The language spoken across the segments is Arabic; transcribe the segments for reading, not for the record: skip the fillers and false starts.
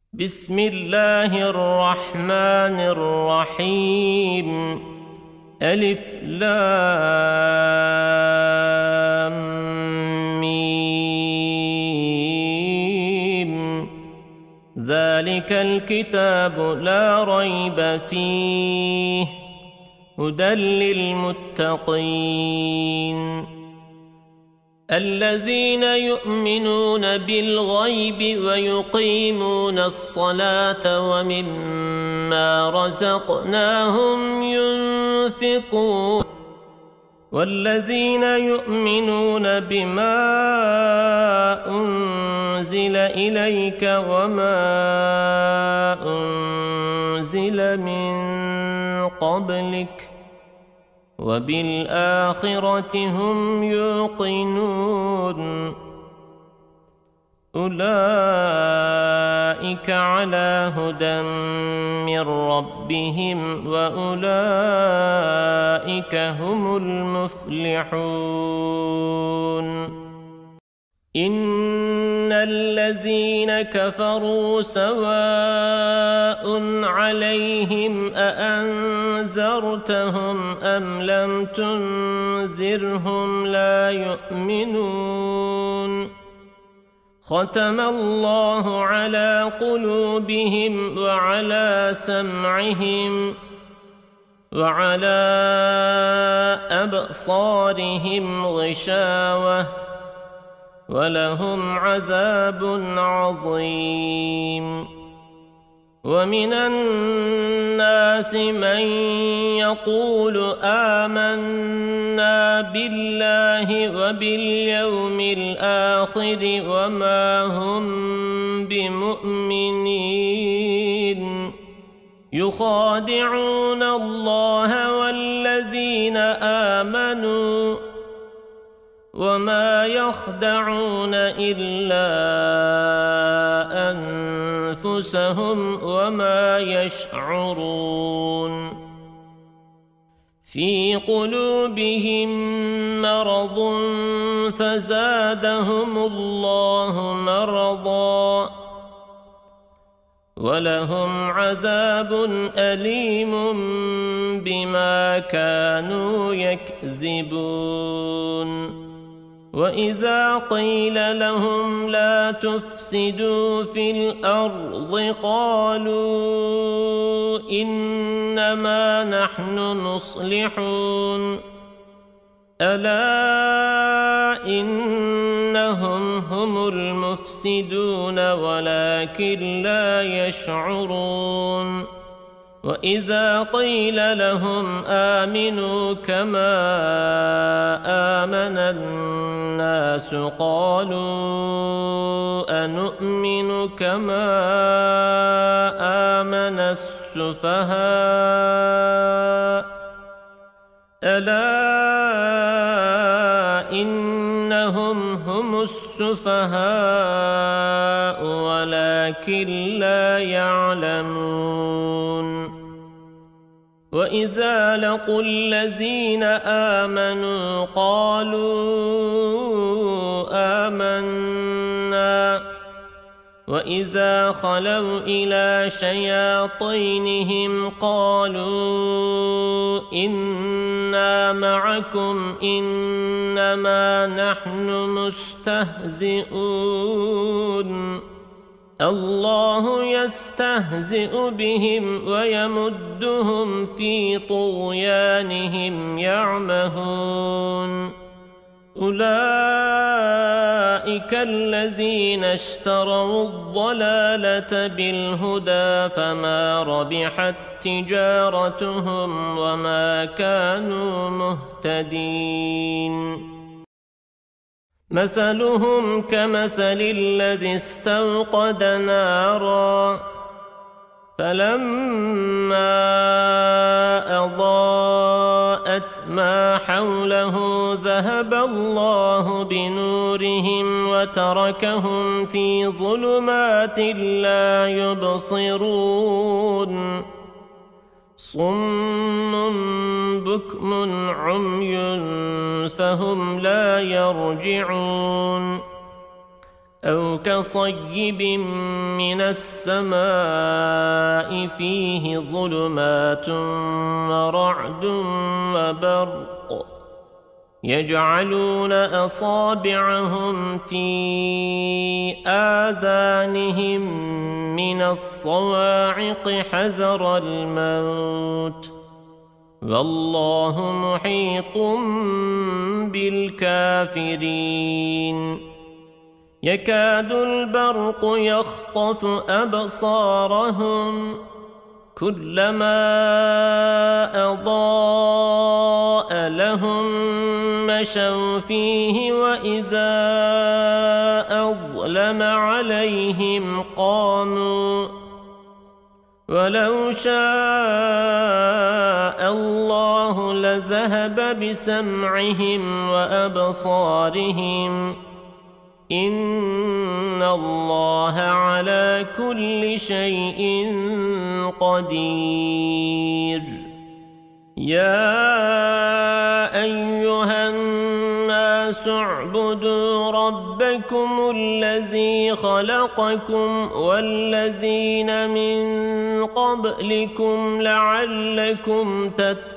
بسم الله الرحمن الرحيم ألف لام ميم ذلك الكتاب لا ريب فيه هدى للمتقين الذين يؤمنون بالغيب ويقيمون الصلاة ومما رزقناهم ينفقون والذين يؤمنون بما أنزل إليك وما أنزل من قبلك وبالآخرة هم يوقنون أولئك على هدى من ربهم وأولئك هم المفلحون إن الذين كفروا سواء عليهم أأنذرتهم أم لم تنذرهم لا يؤمنون ختم الله على قلوبهم وعلى سمعهم وعلى أبصارهم غشاوة ولهم عذاب عظيم ومن الناس من يقول آمنا بالله وباليوم الآخر وما هم بمؤمنين يخادعون الله والذين آمنوا وما يخدعون إلا أنفسهم وما يشعرون في قلوبهم مرض فزادهم الله مرضا ولهم عذاب أليم بما كانوا يكذبون وإذا قيل لهم لا تفسدوا في الأرض قالوا إنما نحن مصلحون ألا إنهم هم المفسدون ولكن لا يشعرون وإذا قيل لهم آمنوا كما آمن الناس قالوا أنؤمن كما آمن السفهاء ألا إنهم هم السفهاء ولكن لا يعلمون وإذا لقوا الذين آمنوا قالوا آمنا وإذا خلوا إلى شياطينهم قالوا إنا معكم إنما نحن مستهزئون الله يستهزئ بهم ويمدهم في طغيانهم يعمهون أولئك الذين اشتروا الضلالة بالهدى فما ربحت تجارتهم وما كانوا مهتدين مثلهم كمثل الذي استوقد نارا فلما أضاءت ما حوله ذهب الله بنورهم وتركهم في ظلمات لا يبصرون صم بكم عمي فهم لا يرجعون أو كصيب من السماء فيه ظلمات ورعد وبرق يجعلون أصابعهم في آذانهم من الصواعق حذر الموت والله محيط بالكافرين يكاد البرق يخطف أبصارهم كلما أضاء لهم مشوا فيه وإذا أظلم عليهم قاموا ولو شاء الله لذهب بسمعهم وأبصارهم إن الله على كل شيء قدير يا أيها الناس اعبدوا ربكم الذي خلقكم والذين من قبلكم لعلكم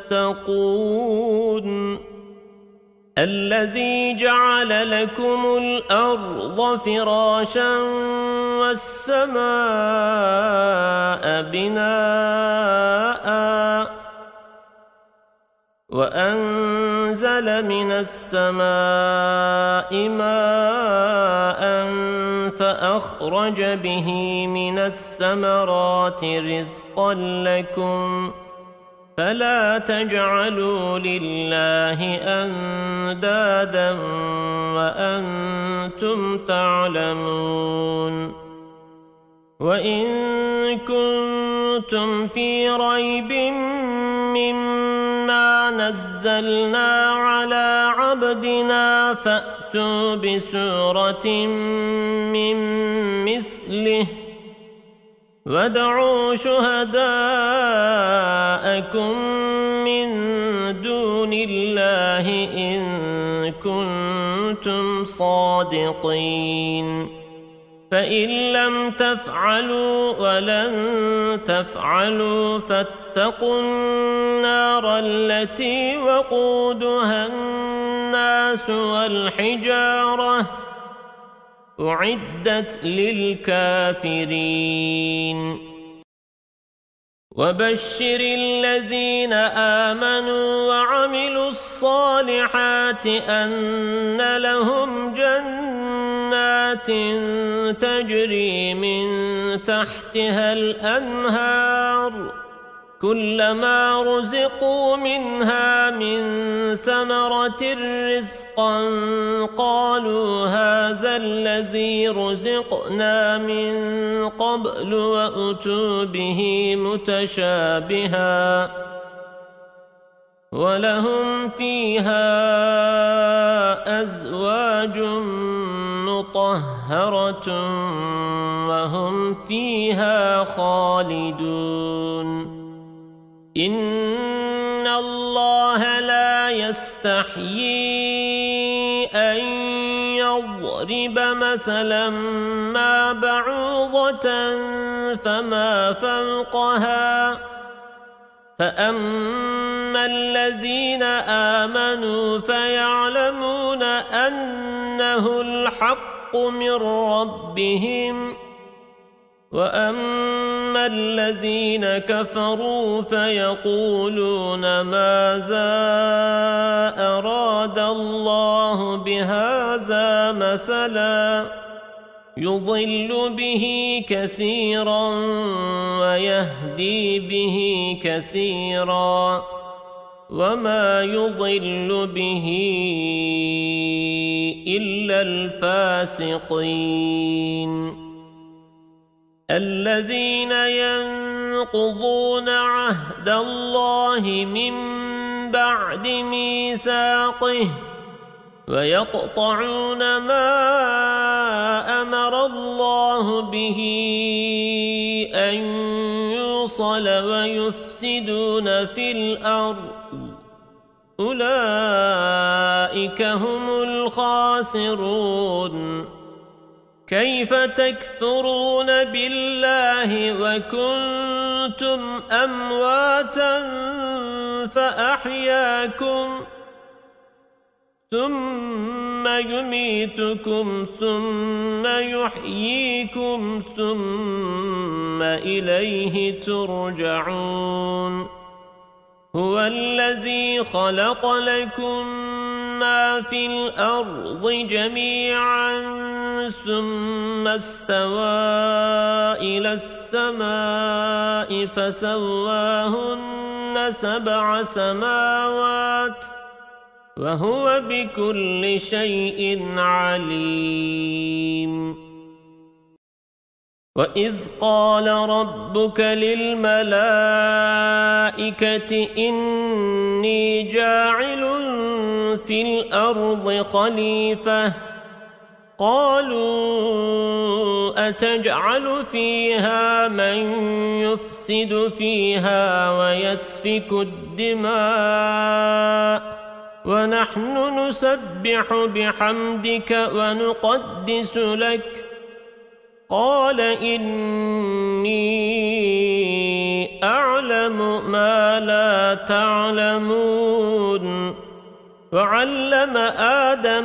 تتقون الذي جعل لكم الأرض فراشا والسماء بناء وأنزل من السماء ماء فأخرج به من الثمرات رزقا لكم فلا تجعلوا لله أندادا وأنتم تعلمون وإن كنتم في ريب مما نزلنا على عبدنا فأتوا بسورة من مثله وادعوا شهداءكم من دون الله إن كنتم صادقين فإن لم تفعلوا ولن تفعلوا فاتقوا النار التي وقودها الناس والحجارة أعدت للكافرين وبشر الذين آمنوا وعملوا الصالحات أن لهم جنات تجري من تحتها الأنهار كلما رزقوا منها من ثمرة رزقا قالوا هذا الذي رزقنا من قبل وأتوا به متشابها ولهم فيها أزواج مطهرة وهم فيها خالدون إن الله لا يستحيي أن يضرب مثلا ما بعوضة فما فوقها فأما الذين آمنوا فيعلمون أنه الحق من ربهم وأما الذين كفروا فيقولون ماذا أراد الله بهذا مثلا يضل به كثيرا ويهدي به كثيرا وما يضل به إلا الفاسقين الذين ينقضون عهد الله من بعد ميثاقه ويقطعون ما أمر الله به أن يوصل ويفسدون في الأرض أولئك هم الخاسرون كيف تكفرون بالله وكنتم أمواتا فأحياكم ثم يميتكم ثم يحييكم ثم إليه ترجعون هو الذي خلق لكم ما في الأرض جميعا ثم استوى إلى السماء فسواهن 7 سماوات وهو بكل شيء عليم وإذ قال ربك للملائكة إني جاعل في الأرض خليفة قالوا أتجعل فيها من يفسد فيها ويسفك الدماء ونحن نسبح بحمدك ونقدس لك قال إني أعلم ما لا تعلمون وعلم آدم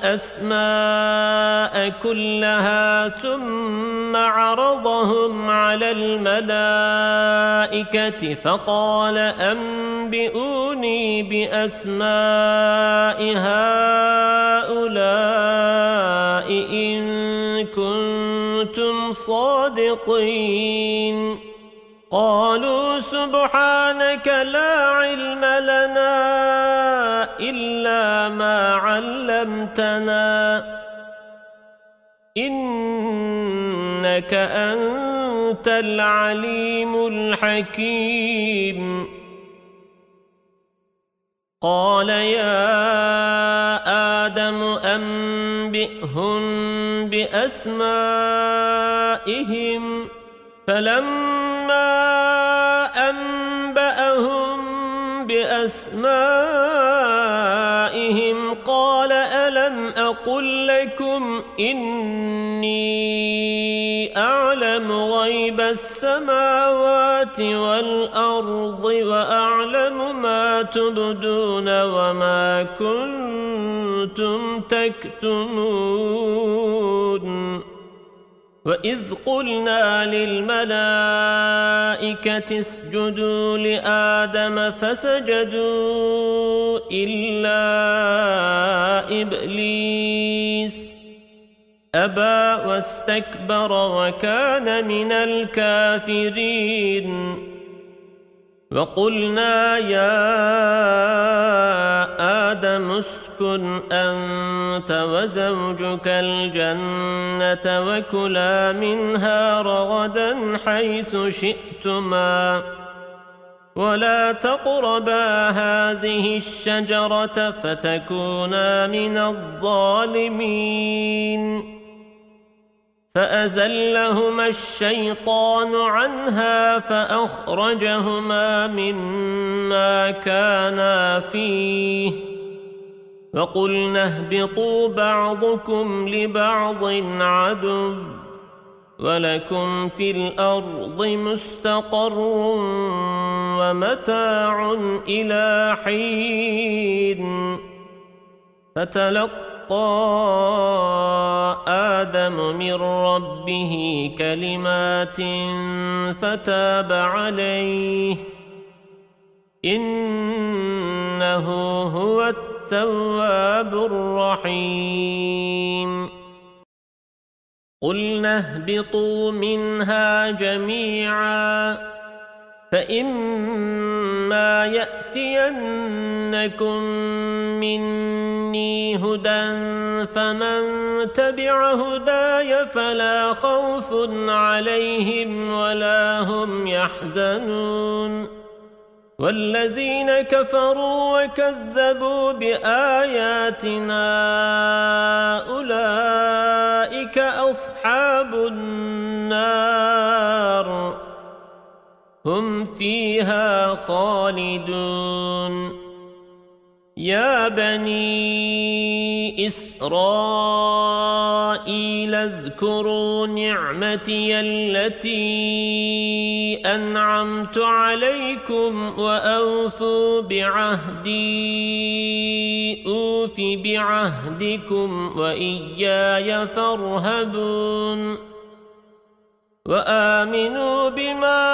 الأسماء كلها ثم عرضهم على الملائكة فقال أنبئوني بأسماء هؤلاء إن كنتم صادقين قالوا سبحانك لا علم لنا إلا ما علمتنا إنك أنت العليم الحكيم قال يا آدم أنبئهم بأسمائهم فلما أنبأهم بأسمائهم قال ألم أقل لكم إني أعلم غيب السماوات والأرض وأعلم ما تبدون وما كنتم تكتمون وإذ قلنا للملائكة اسجدوا لآدم فسجدوا إلا إبليس أبى واستكبر وكان من الكافرين وقلنا يا آدم اسكن أنت وزوجك الجنة وكلا منها رغدا حيث شئتما ولا تقربا هذه الشجرة فتكونا من الظالمين فأزلهما الشيطان عنها فأخرجهما مما كانا فيه وقلنا اهبطوا بعضكم لبعض عدو ولكم في الأرض مستقر ومتاع إلى حين فتلقى آدم من ربه كلمات فتاب عليه إنه هو التواب الرحيم قلنا اهبطوا منها جميعا فإما يأتينكم مني هدى فمن تبع هداي فلا خوف عليهم ولا هم يحزنون والذين كفروا وكذبوا بآياتنا أولئك أصحاب النار هم فيها خالدون يا بني إسرائيل اذكروا نعمتي التي أنعمت عليكم وأوفوا بعهدي أوف بعهدكم وإياي فارهبون وآمنوا بما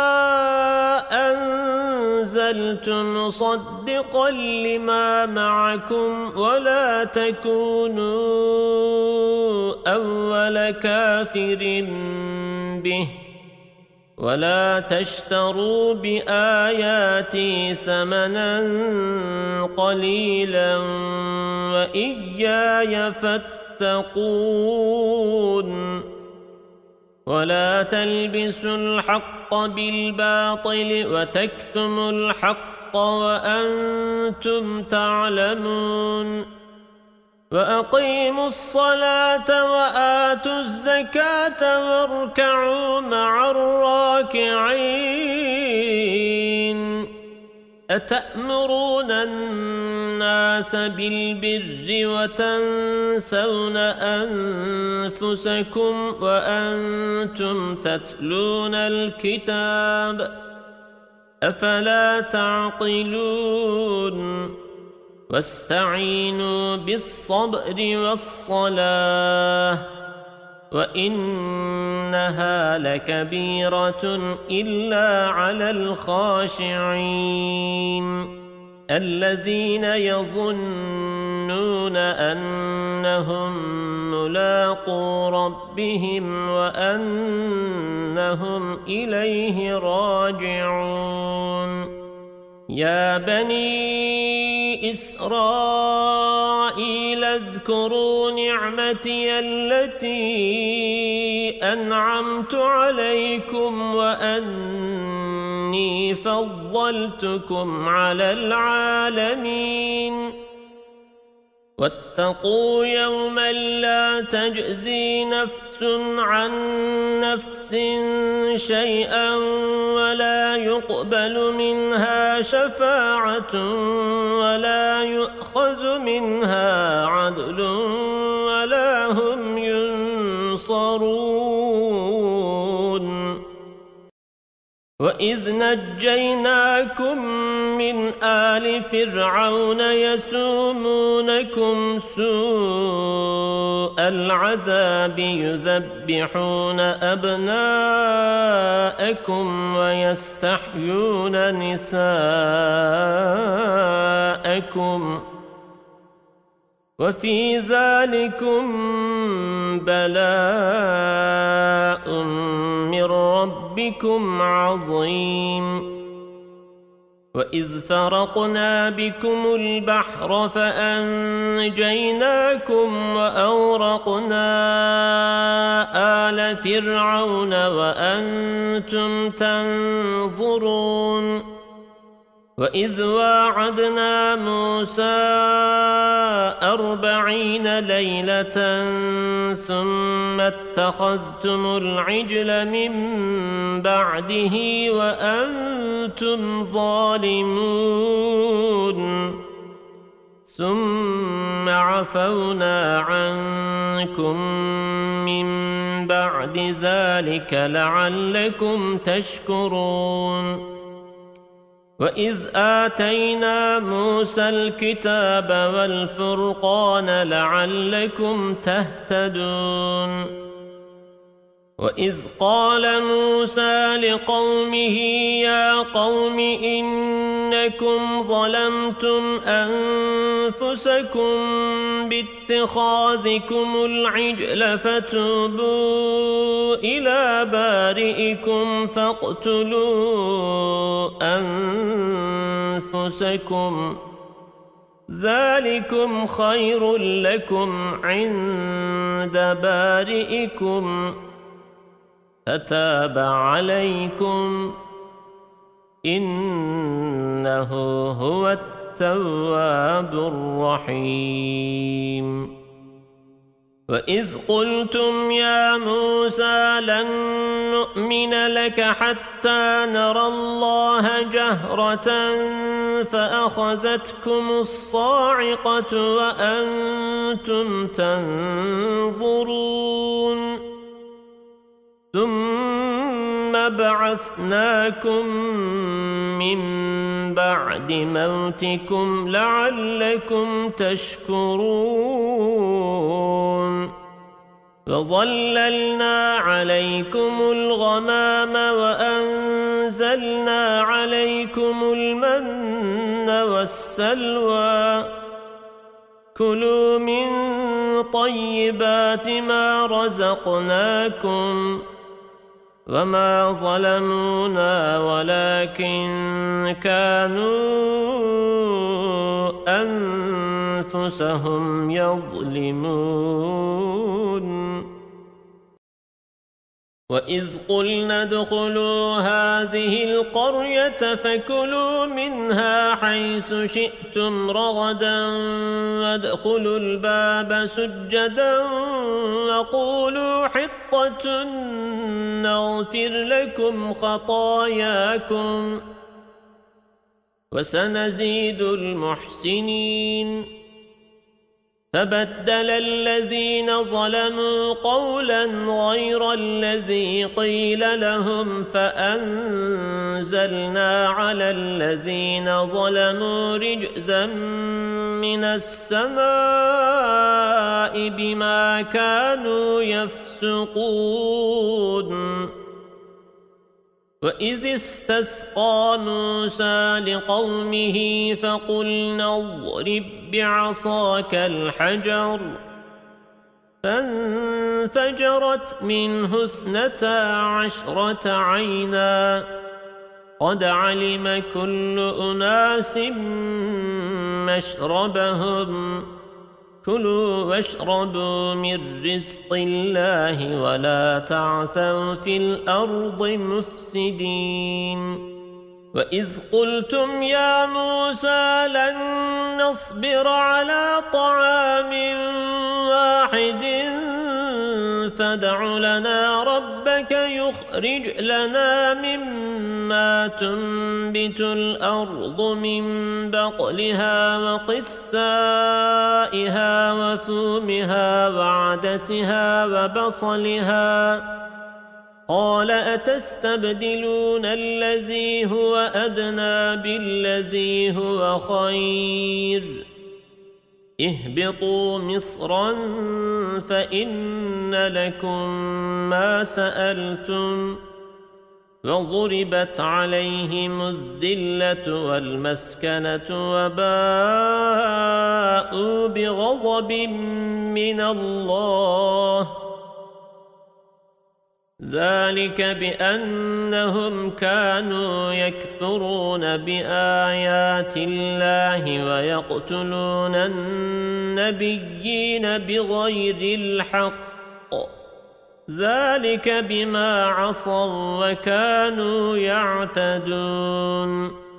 أنزلت مصدقا لما معكم ولا تكونوا أول كافر به ولا تشتروا بآياتي ثمنا قليلا وإياي فاتقون ولا تلبسوا الحق بالباطل وتكتموا الحق وأنتم تعلمون وأقيموا الصلاة وآتوا الزكاة واركعوا مع الراكعين أتأمرون الناس بالبر وتنسون أنفسكم وأنتم تتلون الكتاب أفلا تعقلون واستعينوا بالصبر والصلاة وإنها لكبيرة إلا على الخاشعين الذين يظنون أنهم ملاقو ربهم وأنهم إليه راجعون يا بني إسرائيل اذكروا نعمتي التي أنعمت عليكم وأني فضلتكم على العالمين واتقوا يوما لا تجزي نفس عن نفس شيئا ولا يقبل منها شفاعة ولا يؤخذ منها عدل ولا هم ينصرون وإذ نجيناكم من آل فرعون يسومونكم سوء العذاب يذبحون أبناءكم ويستحيون نساءكم وفي ذلكم بلاء من ربكم عظيم وإذ فرقنا بكم البحر فأنجيناكم وأورقنا آل فرعون وأنتم تنظرون وإذ واعدنا موسى 40 ليلة ثم اتخذتم العجل من بعده وأنتم ظالمون ثم عفونا عنكم من بعد ذلك لعلكم تشكرون وإذ آتينا موسى الكتاب والفرقان لعلكم تهتدون وإذ قال موسى لقومه يا قوم إنكم ظلمتم أنفسكم باتخاذكم العجل فتوبوا إلى بارئكم فاقتلوا أنفسكم ذلكم خير لكم عند بارئكم فتاب عليكم إنه هو التواب الرحيم وإذ قلتم يا موسى لن نؤمن لك حتى نرى الله جهرة فأخذتكم الصاعقة وأنتم تنظرون ثم بعثناكم من بعد موتكم لعلكم تشكرون وظللنا عليكم الغمام وأنزلنا عليكم المن والسلوى كلوا من طيبات ما رزقناكم وما ظلمونا ولكن كانوا أنفسهم يظلمون وإذ قلنا ادخلوا هذه القرية فكلوا منها حيث شئتم رغدا وادخلوا الباب سجدا وقولوا حطة نغفر لكم خطاياكم وسنزيد المحسنين فبدل الذين ظلموا قولا غير الذي قيل لهم فأنزلنا على الذين ظلموا رجزا من السماء بما كانوا يفسقون وإذ استسقى موسى لقومه فقلنا اضرب بعصاك الحجر فانفجرت منه 12 عينا قد علم كل أناس مشربهم كلوا واشربوا من رزق الله ولا تعثوا في الأرض مفسدين وإذ قلتم يا موسى لن نصبر على طعام واحد فادع لنا ربك يخرج لنا مما تنبت الأرض من بقلها وقثائها وثومها وعدسها وبصلها قال أتستبدلون الذي هو أدنى بالذي هو خير اهبطوا مصرا فإن لكم ما سألتم وضربت عليهم الذلة والمسكنة وباءوا بغضب من الله ذلك بأنهم كانوا يكفرون بآيات الله ويقتلون النبيين بغير الحق ذلك بما عصوا وكانوا يعتدون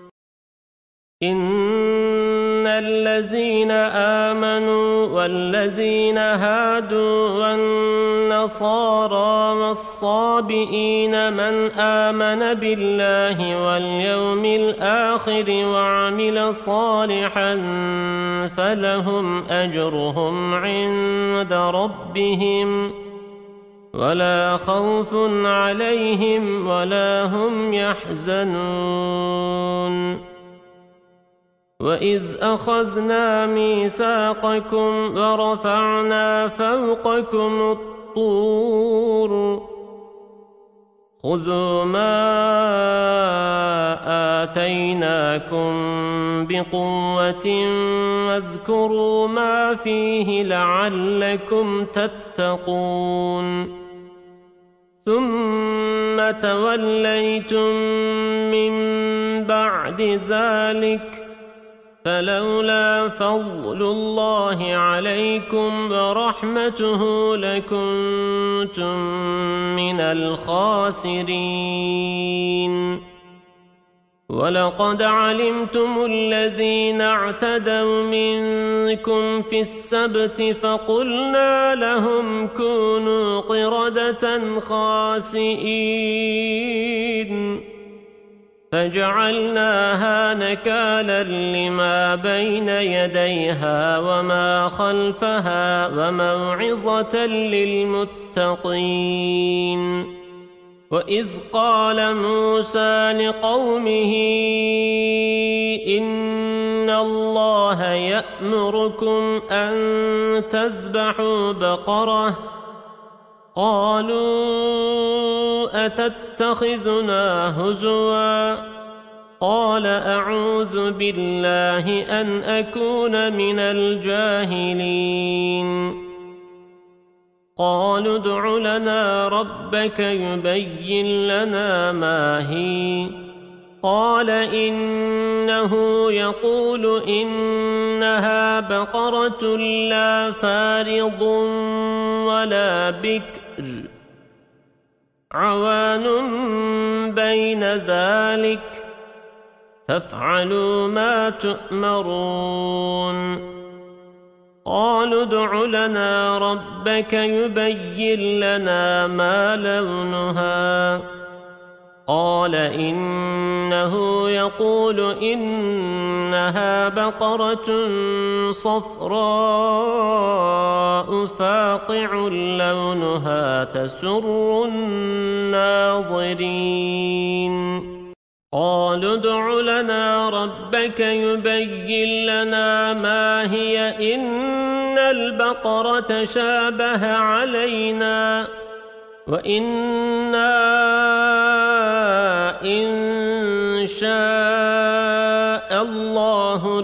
إن الذين آمنوا والذين هادوا والنصارى والصابئين من آمن بالله واليوم الآخر وعمل صالحا فلهم أجرهم عند ربهم ولا خوف عليهم ولا هم يحزنون وإذ أخذنا ميثاقكم ورفعنا فوقكم الطور خذوا ما آتيناكم بقوة واذكروا ما فيه لعلكم تتقون ثم توليتم من بعد ذلك فلولا فضل الله عليكم ورحمته لكنتم من الخاسرين ولقد علمتم الذين اعتدوا منكم في السبت فقلنا لهم كونوا قردة خاسئين فجعلناها نكالا لما بين يديها وما خلفها وموعظة للمتقين. وإذ قال موسى لقومه إن الله يأمركم أن تذبحوا بقرة قالوا أتتخذنا هزوا قال أعوذ بالله أن أكون من الجاهلين. قالوا ادع لنا ربك يبين لنا ما هي قال إنه يقول إنها بقرة لا فارض ولا بكر عوان بين ذلك فافعلوا ما تؤمرون. قالوا ادع لنا ربك يبين لنا ما لونها قال إنه يقول إنها بقرة صفراء فاقع لونها تسر الناظرين. قالوا ادع لنا ربك يبين لنا ما هي إن البقرة شابه علينا وإنا إن شاء الله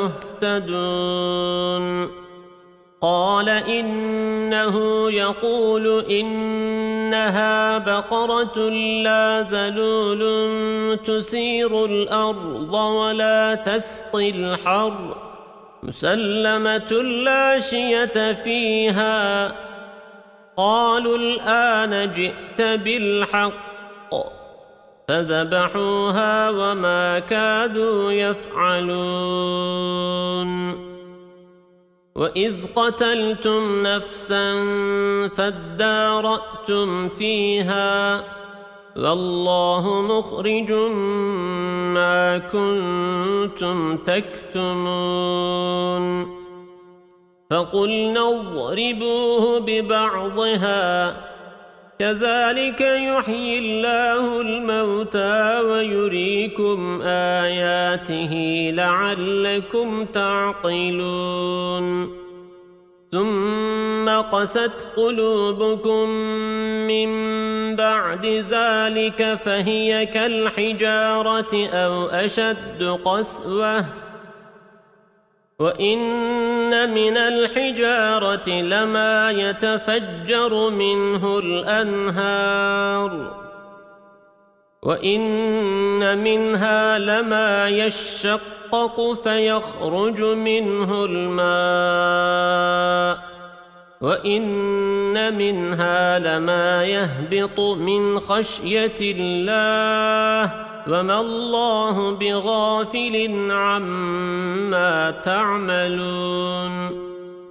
لمهتدون. قال إنه يقول إنها بقرة لا ذلول تثير الأرض ولا تسقي الحرث مسلمة لا شية فيها. قالوا الآن جئت بالحق فذبحوها وما كادوا يفعلون. وإذ قتلتم نفسا فادارأتم فيها والله مخرج ما كنتم تكتمون. فقلنا اضربوه ببعضها كذلك يحيي الله الموتى ويريكم آياته لعلكم تعقلون. ثم قست قلوبكم من بعد ذلك فهي كالحجارة أو أشد قسوة وإن من الحجارة لما يتفجر منه الأنهار وإن منها لما يشقق فيخرج منه الماء وإن منها لما يهبط من خشية الله وما الله بغافل عما تعملون.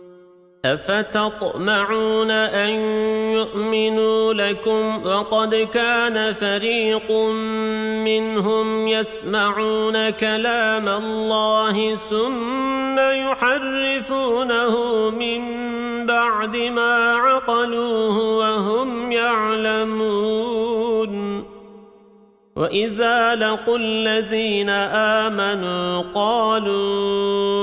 أفتطمعون أن يؤمنوا لكم وقد كان فريق منهم يسمعون كلام الله ثم يحرفونه من بعد ما عقلوه وهم يعلمون. وإذا لقوا الذين آمنوا قالوا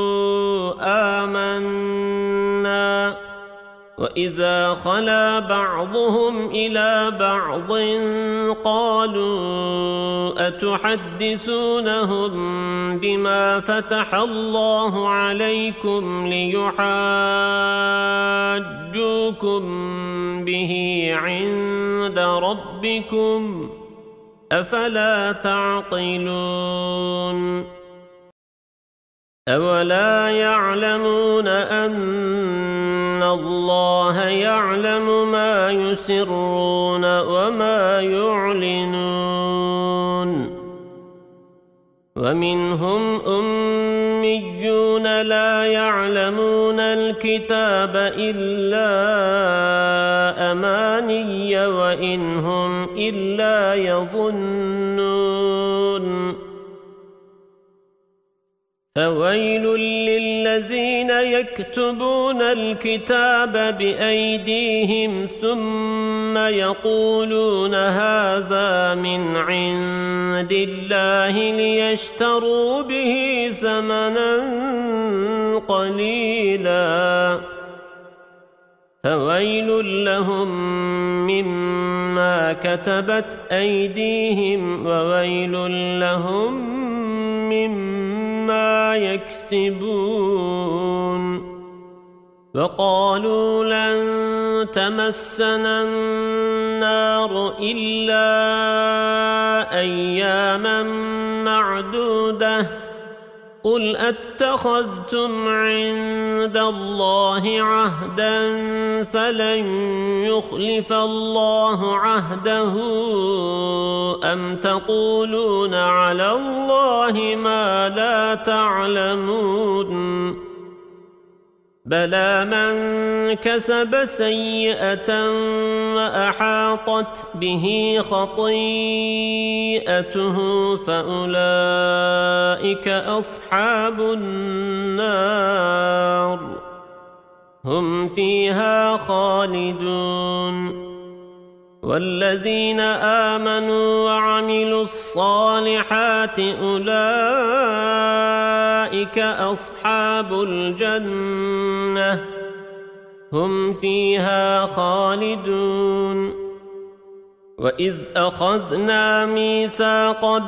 آمنا وإذا خلا بعضهم إلى بعض قالوا أتحدثونهم بما فتح الله عليكم ليحاجوكم به عند ربكم أفلا تعقلون. أولا يعلمون أن الله يعلم ما يسرون وما يعلنون ومنهم أميون لا يعلمون الكتاب إلا أماني وإن هم إلا يظنون فويل للذين يكتبون الكتاب بأيديهم ثم يقولون هذا من عند الله ليشتروا به ثمنا قليلا فويل لهم مما كتبت أيديهم وويل لهم مما يكسبون وقالوا لن تمسنا النار إلا أياما معدودة قل أتخذتم عند الله عهدا فلن يخلف الله عهده أم تقولون على الله ما لا تعلمون بلى من كسب سيئة وأحاطت به خطيئته فأولئك أصحاب النار هم فيها خالدون والذين آمنوا وعملوا الصالحات أولئك أصحاب الجنة هم فيها خالدون وإذ أخذنا ميثاق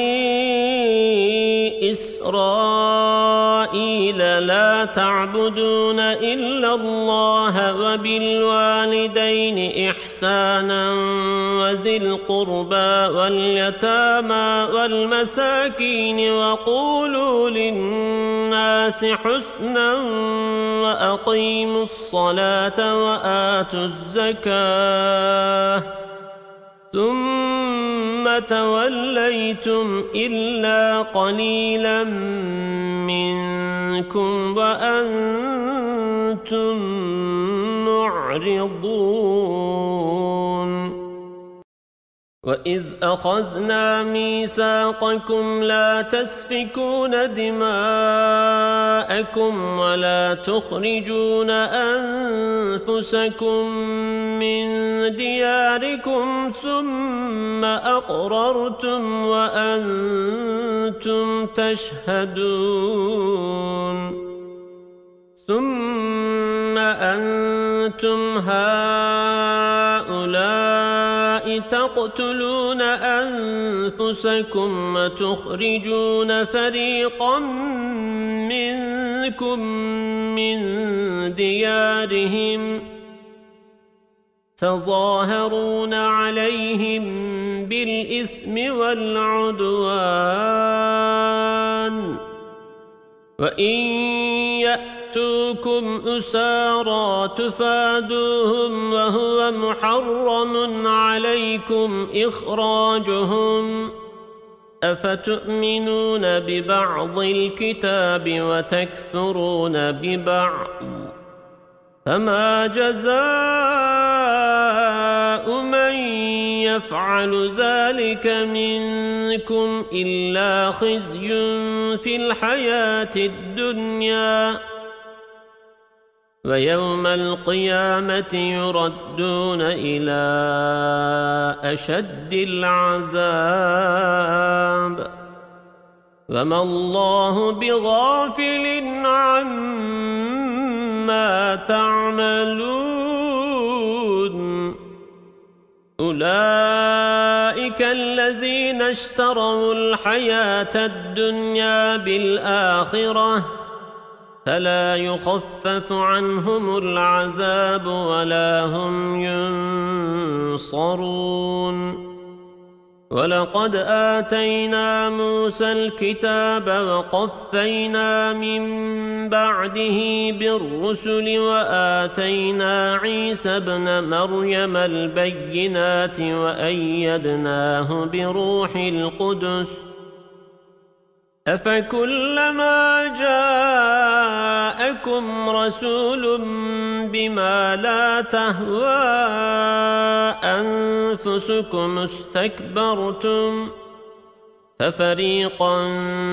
بني إسرائيل لا تعبدون إلا الله وبالوالدين إحسانا وذي القربى واليتامى والمساكين وقولوا للناس حسنا وأقيموا الصلاة وآتوا الزكاة ثم توليتم إلا قليلا منكم وأنتم معرضون وإذ أخذنا ميثاقكم لا تسفكون دماءكم ولا تخرجون أنفسكم من دياركم ثم أقررتم وأنتم تشهدون ثم أنتم هؤلاء تقتلون أنفسكم وتخرجون فريقا منكم من ديارهم تظاهرون عليهم بالإثم والعدوان وإن يأتوكم أسارى تفادوهم وهو محرم عليكم إخراجهم أفتؤمنون ببعض الكتاب وتكفرون ببعض فما جزاء من يفعل ذلك منكم إلا خزي في الحياة الدنيا ويوم القيامة يردون إلى أشد العذاب وما الله بغافل عما تعملون أولئك الذين اشتروا الحياة الدنيا بالآخرة فلا يخفف عنهم العذاب ولا هم ينصرون ولقد آتينا موسى الكتاب وقفينا من بعده بالرسل وآتينا عيسى ابن مريم البينات وأيدناه بروح القدس أفكلما جاءكم رسول بما لا تهوى أنفسكم استكبرتم ففريقا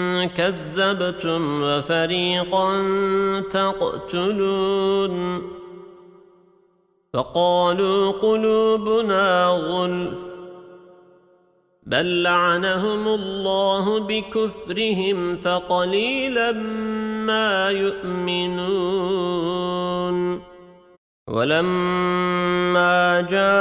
كذبتم وفريقا تقتلون فقالوا قلوبنا غلف بل لعنهم الله بكفرهم فقليلا ما يؤمنون ولما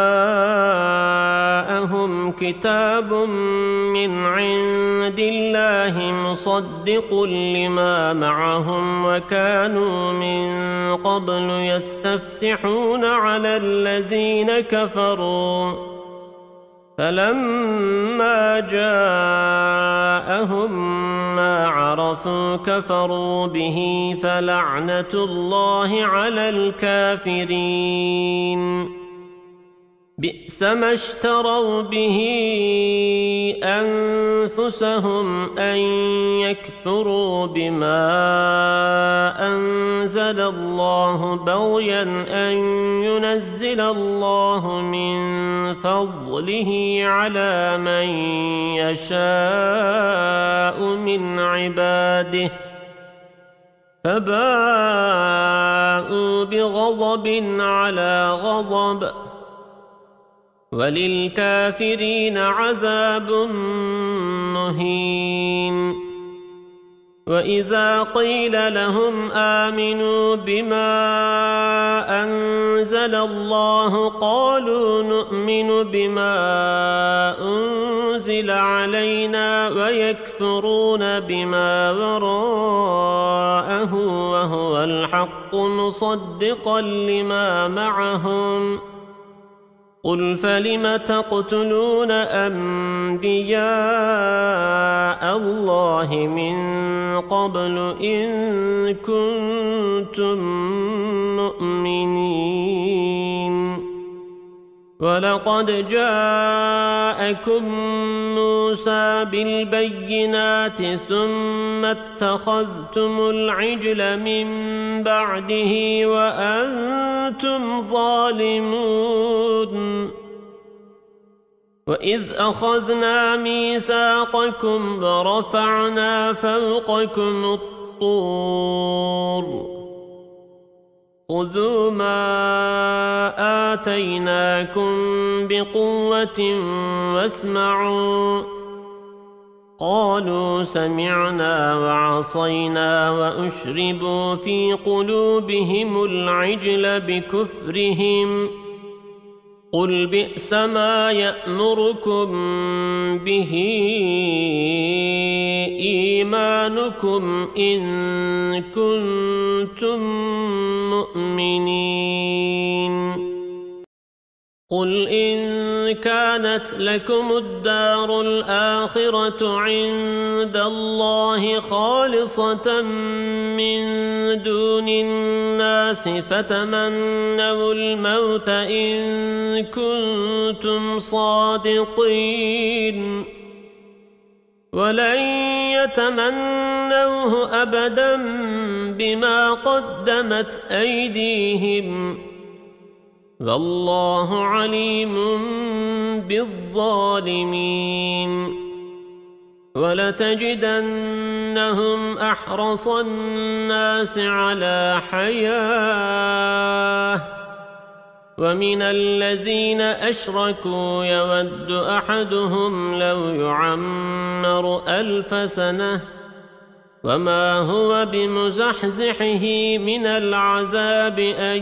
جاءهم كتاب من عند الله مصدق لما معهم وكانوا من قبل يستفتحون على الذين كفروا فلما جاءهم ما عرفوا كفروا به فلعنة الله على الكافرين بئس ما اشتروا به أنفسهم أن يكفروا بما أنزل الله بغيا أن ينزل الله من فضله على من يشاء من عباده فباءوا بغضب على غضب وللكافرين عذاب مهين وإذا قيل لهم آمنوا بما أنزل الله قالوا نؤمن بما أنزل علينا ويكفرون بما وراءه وهو الحق مصدقا لما معهم قل فلم تقتلون أنبياء الله من قبل إن كنتم مؤمنين ولقد جاءكم موسى بالبينات ثم اتخذتم العجل من بعده وأنتم ظالمون وإذ أخذنا ميثاقكم ورفعنا فوقكم الطور خذوا ما آتيناكم بقوة واسمعوا قالوا سمعنا وعصينا وأشربوا في قلوبهم العجل بكفرهم قل بئس ما يأمركم به إيمانكم إن كنتم مؤمنين قل إن كانت لكم الدار الآخرة عند الله خالصة من دون الناس فتمنوا الموت إن كنتم صادقين ولن يتمنوه أبدا بما قدمت أيديهم والله عليم بالظالمين ولتجدنهم أحرص الناس على حياة ومن الذين أشركوا يود أحدهم لو يعمر 1000 سنة وما هو بمزحزحه من العذاب أن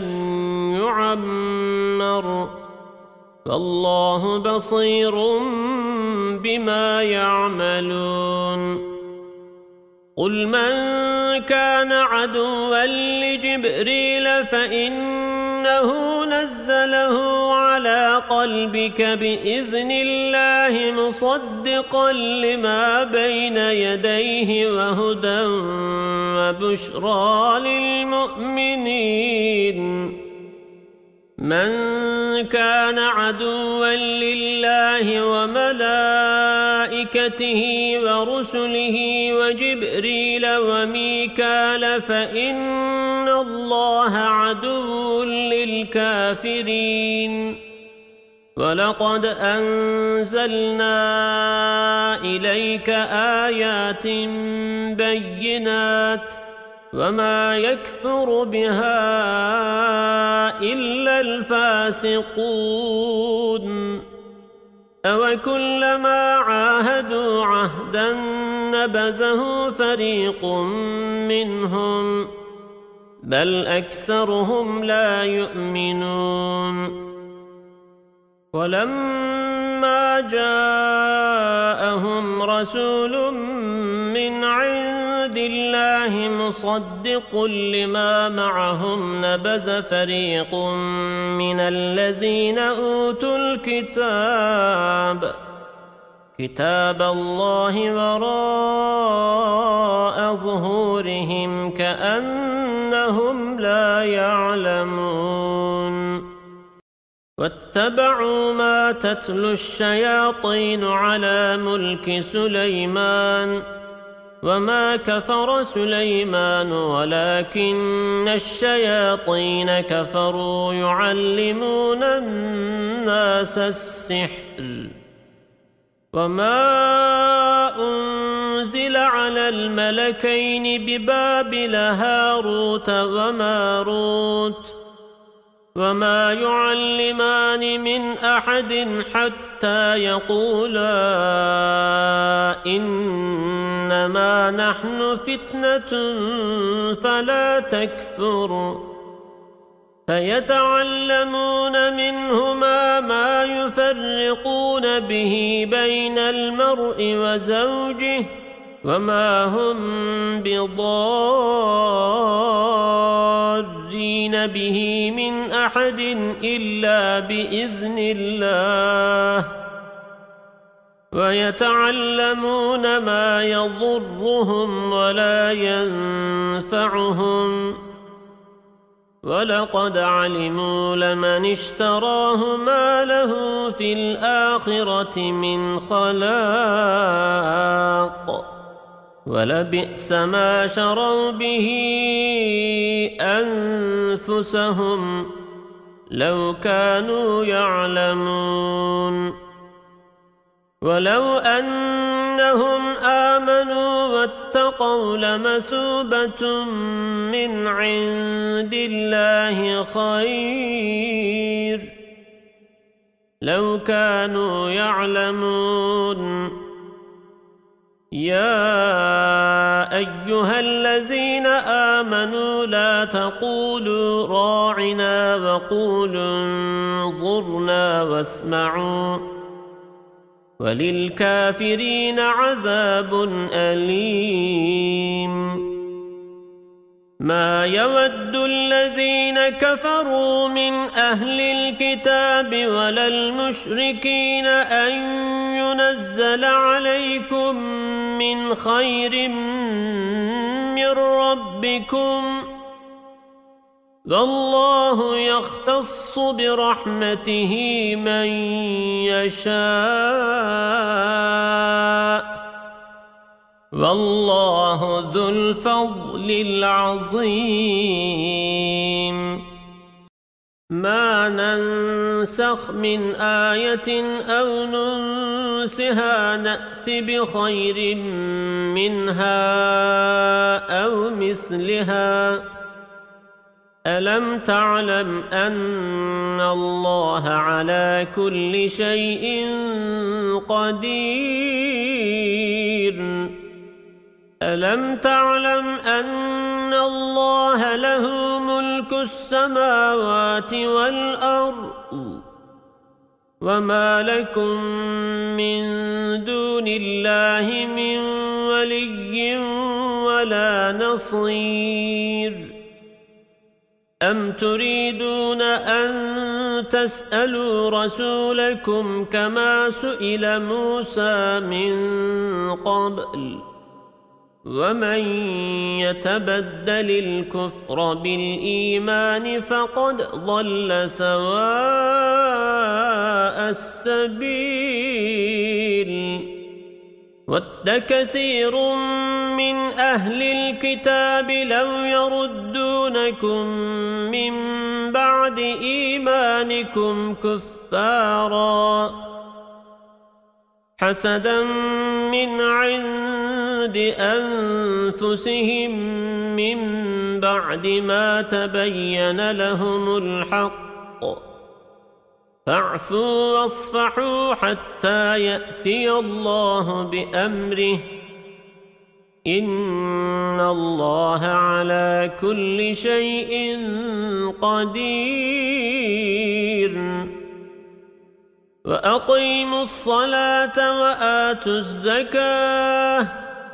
يعمر والله بصير بما يعملون قل من كان عدوا لجبريل فإنه نزله على قلبك بإذن الله مصدقا لما بين يديه وهدى وبشرى للمؤمنين من كان عدوا لله وملائكته ورسله وجبريل وميكال فإن الله عدو للكافرين ولقد أنزلنا إليك آيات بينات وما يكفر بها إلا الفاسقون أوكلما عاهدوا عهدا نبذه فريق منهم بل أكثرهم لا يؤمنون ولما جاءهم رسول من عند الله مصدق لما معهم نبذ فريق من الذين أوتوا كتاب الله وراء ظهورهم كأنهم لا يعلمون واتبعوا ما تتلو الشياطين على ملك سليمان وما كفر سليمان ولكن الشياطين كفروا يعلمون الناس السحر وما أنزل على الملكين ببابل هاروت وماروت وما يعلمان من أحد حتى يقولا إنما نحن فتنة فلا تكفر فيتعلمون منهما ما يفرقون به بين المرء وزوجه وما هم بضارين به من أحد إلا بإذن الله ويتعلمون ما يضرهم ولا ينفعهم ولقد علموا لمن اشتراه ما له في الآخرة من خلاق ولبئس ما شروا به أنفسهم لو كانوا يعلمون ولو أنهم آمنوا واتقوا لمثوبة من عند الله خير لو كانوا يعلمون يا أيها الذين آمنوا لا تقولوا راعنا وقولوا انظرنا واسمعوا وللكافرين عذاب أليم ما يود الذين كفروا من أهل الكتاب ولا المشركين أن ينزل عليكم من خير من ربكم والله يختص برحمته من يشاء والله ذو الفضل العظيم ما ننسخ من آية أو ننسها نأت بخير منها أو مثلها ألم تعلم أن الله على كل شيء قدير ألم تعلم أن الله له ملك السماوات والأرض وما لكم من دون الله من ولي ولا نصير أم تريدون أن تسألوا رسولكم كما سئل موسى من قبل ومن يتبدل الكفر بالإيمان فقد ضل سواء السبيل ود كثير من أهل الكتاب لو يردونكم من بعد إيمانكم كفارا حسدا من عند أنفسهم من بعد ما تبين لهم الحق فاعفوا واصفحوا حتى يأتي الله بأمره إن الله على كل شيء قدير وأقيموا الصلاة وآتوا الزكاة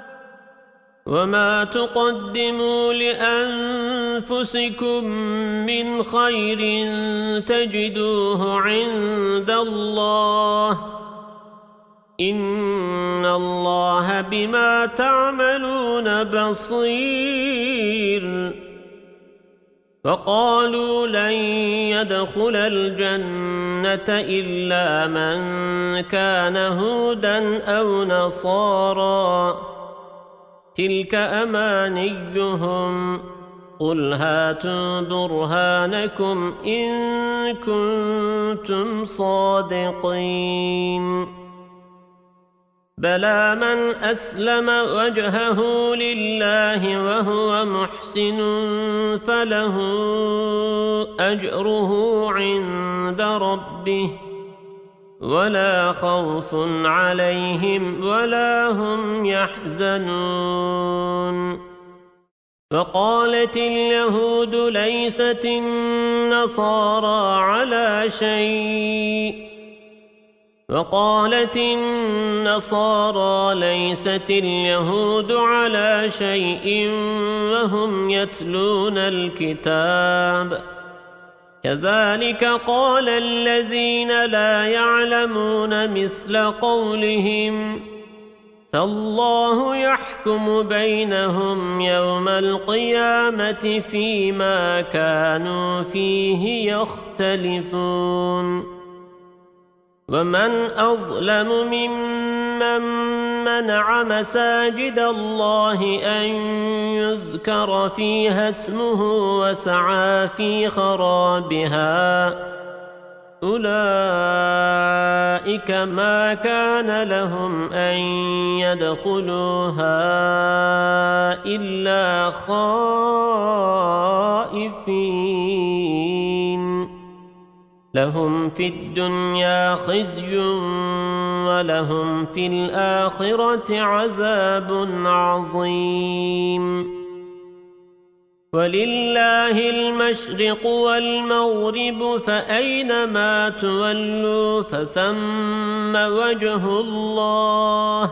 وما تقدموا لأنفسكم من خير تجدوه عند الله إن الله بما تعملون بصير فقالوا لن يدخل الجنة إلا من كان هودا أو نصارا تلك أمانيهم قل هاتوا برهانكم إن كنتم صادقين بلى من أسلم وجهه لله وهو محسن فله أجره عند ربه ولا خوف عليهم ولا هم يحزنون وقالت اليهود ليست النصارى على شيء وقالت النصارى ليست اليهود على شيء وهم يتلون الكتاب كذلك قال الذين لا يعلمون مثل قولهم فالله يحكم بينهم يوم القيامة فيما كانوا فيه يختلفون ومن أظلم ممن منع مساجد الله أن يذكر فيها اسمه وسعى في خرابها أولئك ما كان لهم أن يدخلوها إلا خائفين لهم في الدنيا خزي ولهم في الآخرة عذاب عظيم ولله المشرق والمغرب فأينما تولوا فثم وجه الله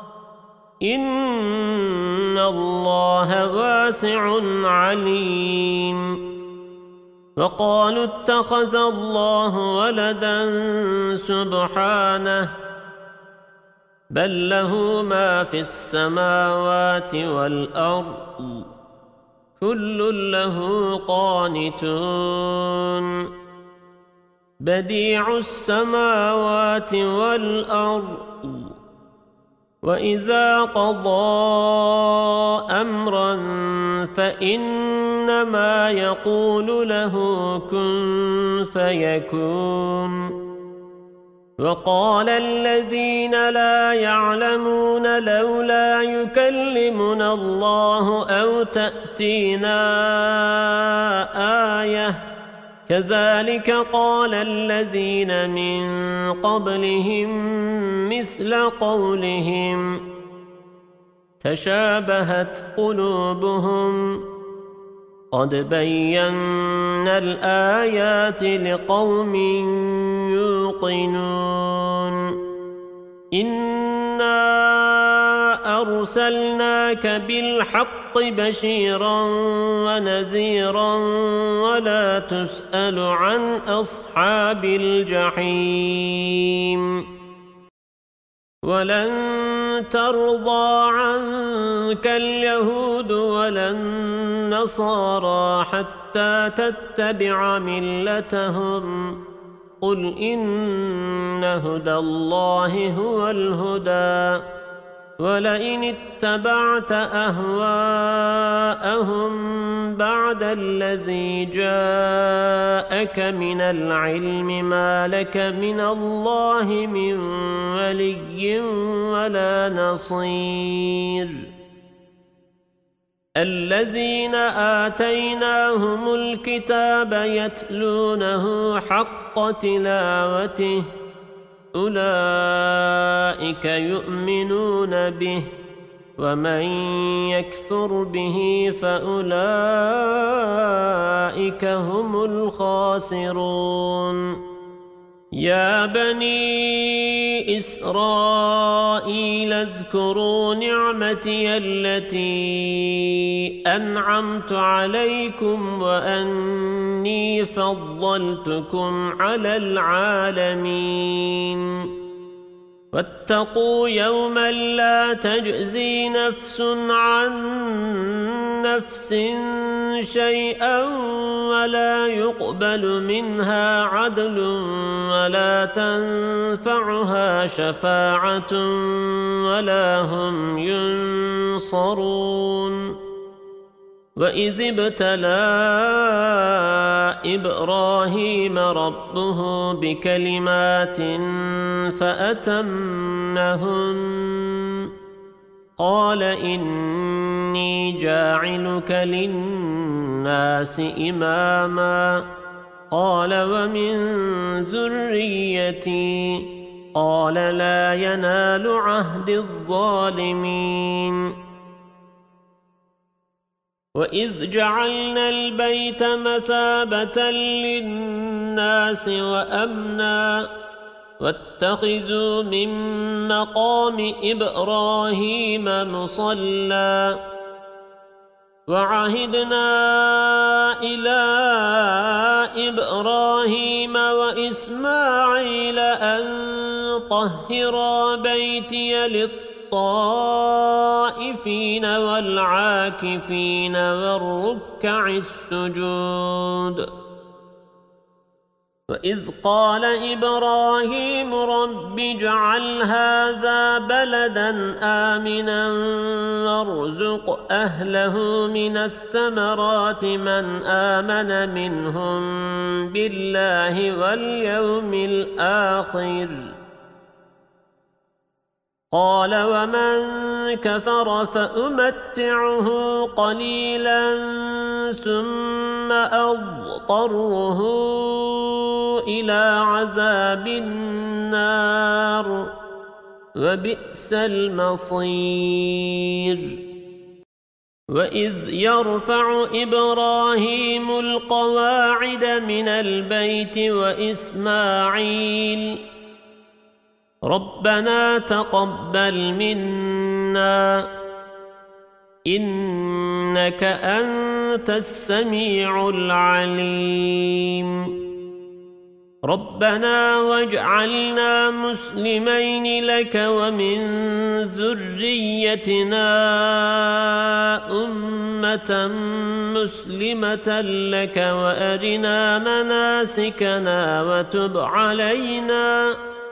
إن الله واسع عليم وقالوا اتخذ الله ولدا سبحانه بل له ما في السماوات والأرض كل له قانتون بديع السماوات والأرض وإذا قضى أمرا فإنما يقول له كن فيكون وقال الذين لا يعلمون لولا يكلمنا الله أو تأتينا آية كذلك قال الذين من قبلهم مثل قولهم تشابهت قلوبهم قد بينا الآيات لقوم يوقنون إنا أرسلناك بالحق بشيرا ونذيرا ولا تسأل عن أصحاب الجحيم ولن ترضى عنك اليهود ولا النصارى حتى تتبع ملتهم قل إن هدى الله هو الهدى ولئن اتبعت أهواءهم بعد الذي جاءك من العلم ما لك من الله من ولي ولا نصير الذين آتيناهم الكتاب يتلونه حق تلاوته أولئك يؤمنون به ومن يكفر به فأولئك هم الخاسرون يا بني إسرائيل اذكروا نعمتي التي أنعمت عليكم وأني فضلتكم على العالمين واتقوا يوما لا تجزي نفس عن نفس شيئا ولا يقبل منها عدل ولا تنفعها شفاعة ولا هم ينصرون وإذ ابتلى إبراهيم ربه بكلمات فأتمهن قال إني جاعلك للناس إماما قال ومن ذريتي قال لا ينال عهد الظالمين وإذ جعلنا البيت مثابة للناس وأمنا واتخذوا من مقام إبراهيم مصلى وعهدنا إلى إبراهيم وإسماعيل أن طهرا بيتي للطائفين والعاكفين والركع السجود وإذ قال إبراهيم رب اجعل هذا بلدا آمنا وارزق أهله من الثمرات من آمن منهم بالله واليوم الآخر قال ومن كفر فأمتعه قليلا ثم أضطره إلى عذاب النار وبئس المصير وإذ يرفع إبراهيم القواعد من البيت وإسماعيل ربنا تقبل منا إنك أنت السميع العليم ربنا واجعلنا مسلمين لك ومن ذريتنا أمة مسلمة لك وأرنا مناسكنا وتب علينا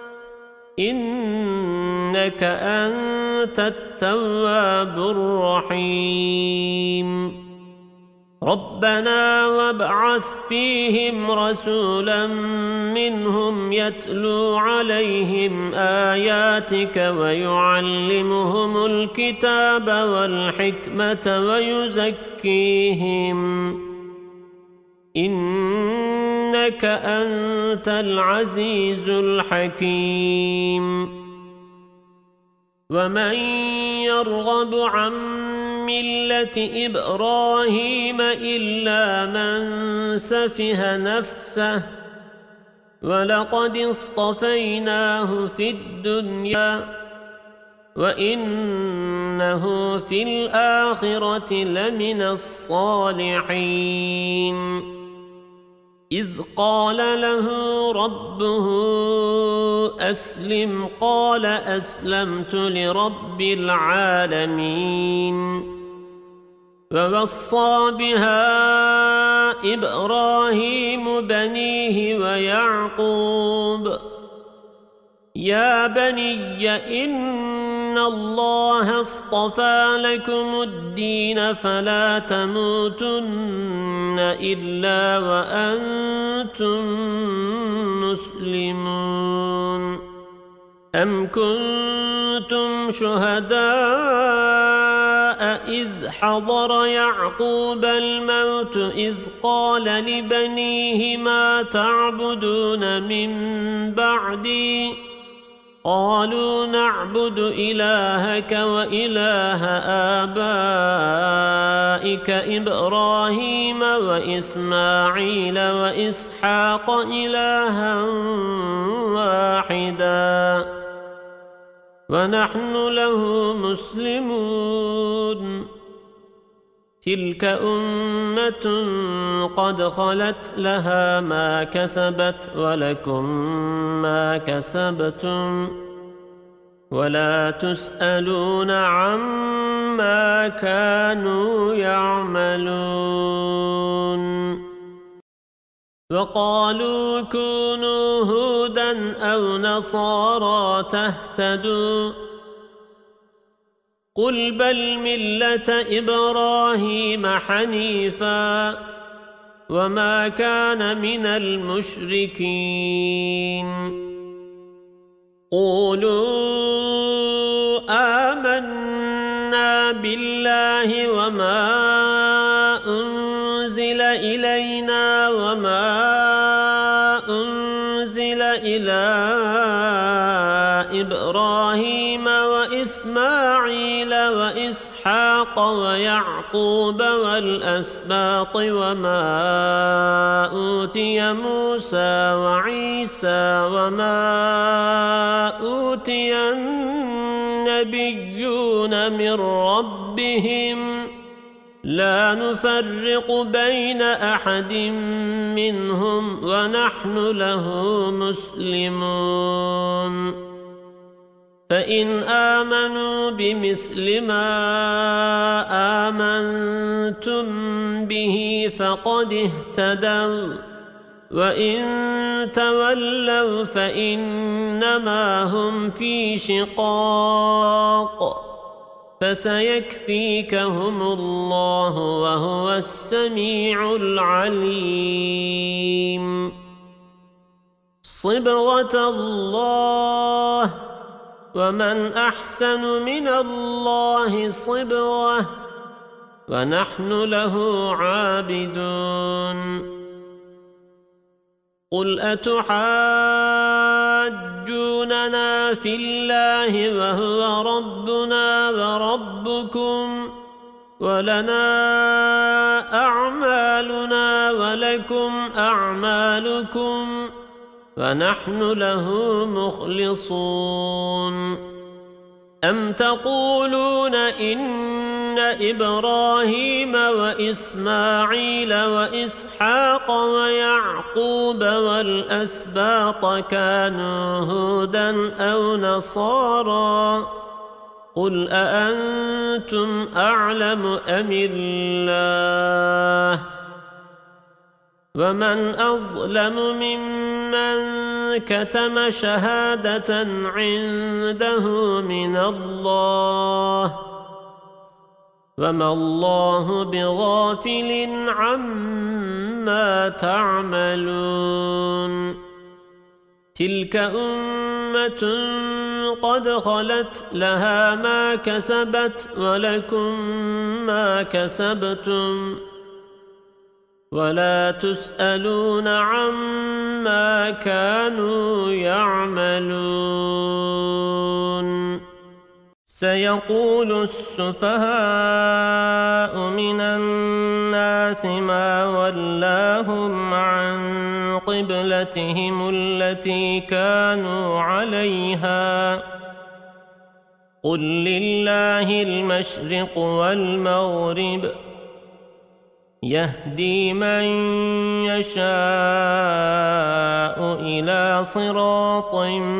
إنك أنت التواب الرحيم ربنا وابعث فيهم رسولا منهم يتلو عليهم آياتك ويعلمهم الكتاب والحكمة ويزكيهم إنك أنت العزيز الحكيم ومن يرغب عن ملة إبراهيم إلا من سفه نفسه ولقد اصطفيناه في الدنيا وإنه في الآخرة لمن الصالحين إذ قال له ربه أسلم قال أسلمت لرب العالمين ووصى بها إبراهيم بنيه ويعقوب يا بني إن الله اصطفى لكم الدين فلا تموتن إلا وأنتم مسلمون أم كنتم شهداء إذ حضر يعقوب الموت إذ قال لبنيه ما تعبدون من بعدي قالوا نعبد إلهك وإله آبائك إبراهيم وإسماعيل وإسحاق إلها واحدا ونحن له مسلمون تلك أمة قد خلت لها ما كسبت ولكم ما كسبتم ولا تسألون عما كانوا يعملون وقالوا كونوا هودا أو نصارى تهتدوا قل بل ملة إبراهيم حنيفا وما كان من المشركين قولوا آمنا بالله وما أنزل إلينا وما أنزل إلى إبراهيم وإسماعيل وإسحاق ويعقوب والأسباط وما أوتي موسى وعيسى وما أوتي النبيون من ربهم لا نفرق بين أحد منهم ونحن له مسلمون فإن آمنوا بمثل ما آمنتم به فقد اهتدوا وإن تولوا فإنما هم في شقاق فسيكفيكهم الله وهو السميع العليم صبغة الله ومن أحسن من الله صبغة ونحن له عابدون قل أتحاجوننا في الله وهو ربنا وربكم ولنا أعمالنا ولكم أعمالكم ونحن له مخلصون أم تقولون إن إبراهيم وإسماعيل وإسحاق ويعقوب والأسباط كانوا هودا أو نصارى قل أأنتم أعلم أم الله ومن أظلم ممن كتم شهادة عنده من الله وما الله بغافل عما تعملون تلك أمة قد خلت لها ما كسبت ولكم ما كسبتم ولا تسألون عما كانوا يعملون سيقول السفهاء من الناس ما ولاهم عن قبلتهم التي كانوا عليها قل لله المشرق والمغرب يهدي من يشاء إلى صراط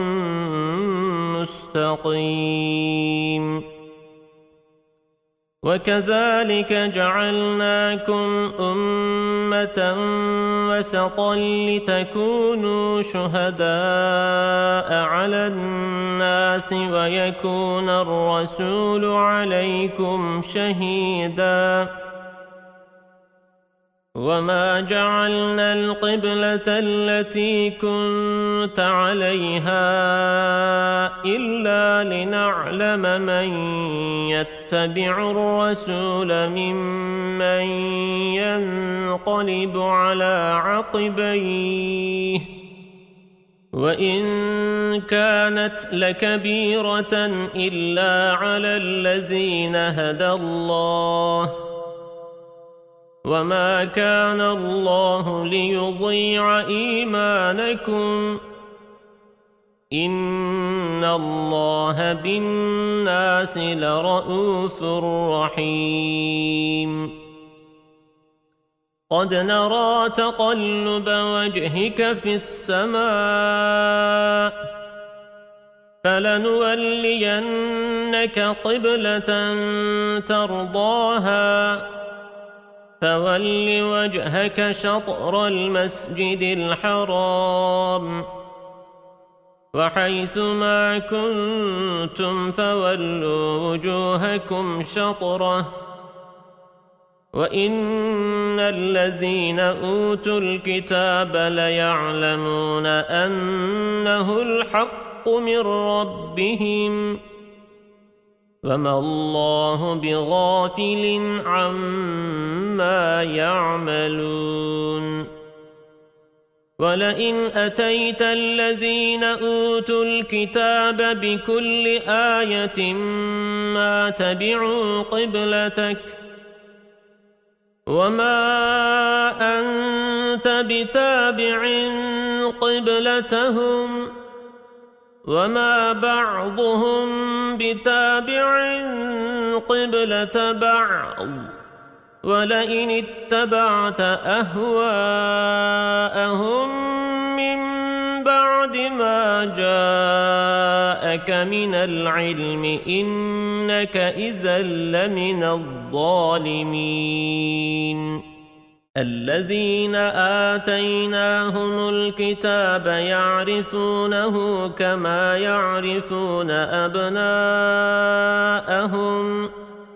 مستقيم وكذلك جعلناكم أمة وسطا لتكونوا شهداء على الناس ويكون الرسول عليكم شهيداً وما جعلنا القبلة التي كنت عليها إلا لنعلم من يتبع الرسول ممن ينقلب على عقبيه وإن كانت لكبيرة إلا على الذين هدى الله وما كان الله ليضيع إيمانكم إن الله بالناس لرءوف رحيم قد نرى تقلب وجهك في السماء فلنولينك قبلة ترضاها فول وجهك شطر المسجد الحرام وحيث ما كنتم فولوا وجوهكم شطره وإن الذين أوتوا الكتاب ليعلمون أنه الحق من ربهم وما الله بغافل عما يعملون ولئن أتيت الذين أوتوا الكتاب بكل آية ما تبعوا قبلتك وما أنت بتابع قبلتهم وما بعضهم بتابع قبلة بعض ولئن اتبعت أهواءهم من بعد ما جاءك من العلم إنك إذا لمن الظالمين الذين آتيناهم الكتاب يعرفونه كما يعرفون أبناءهم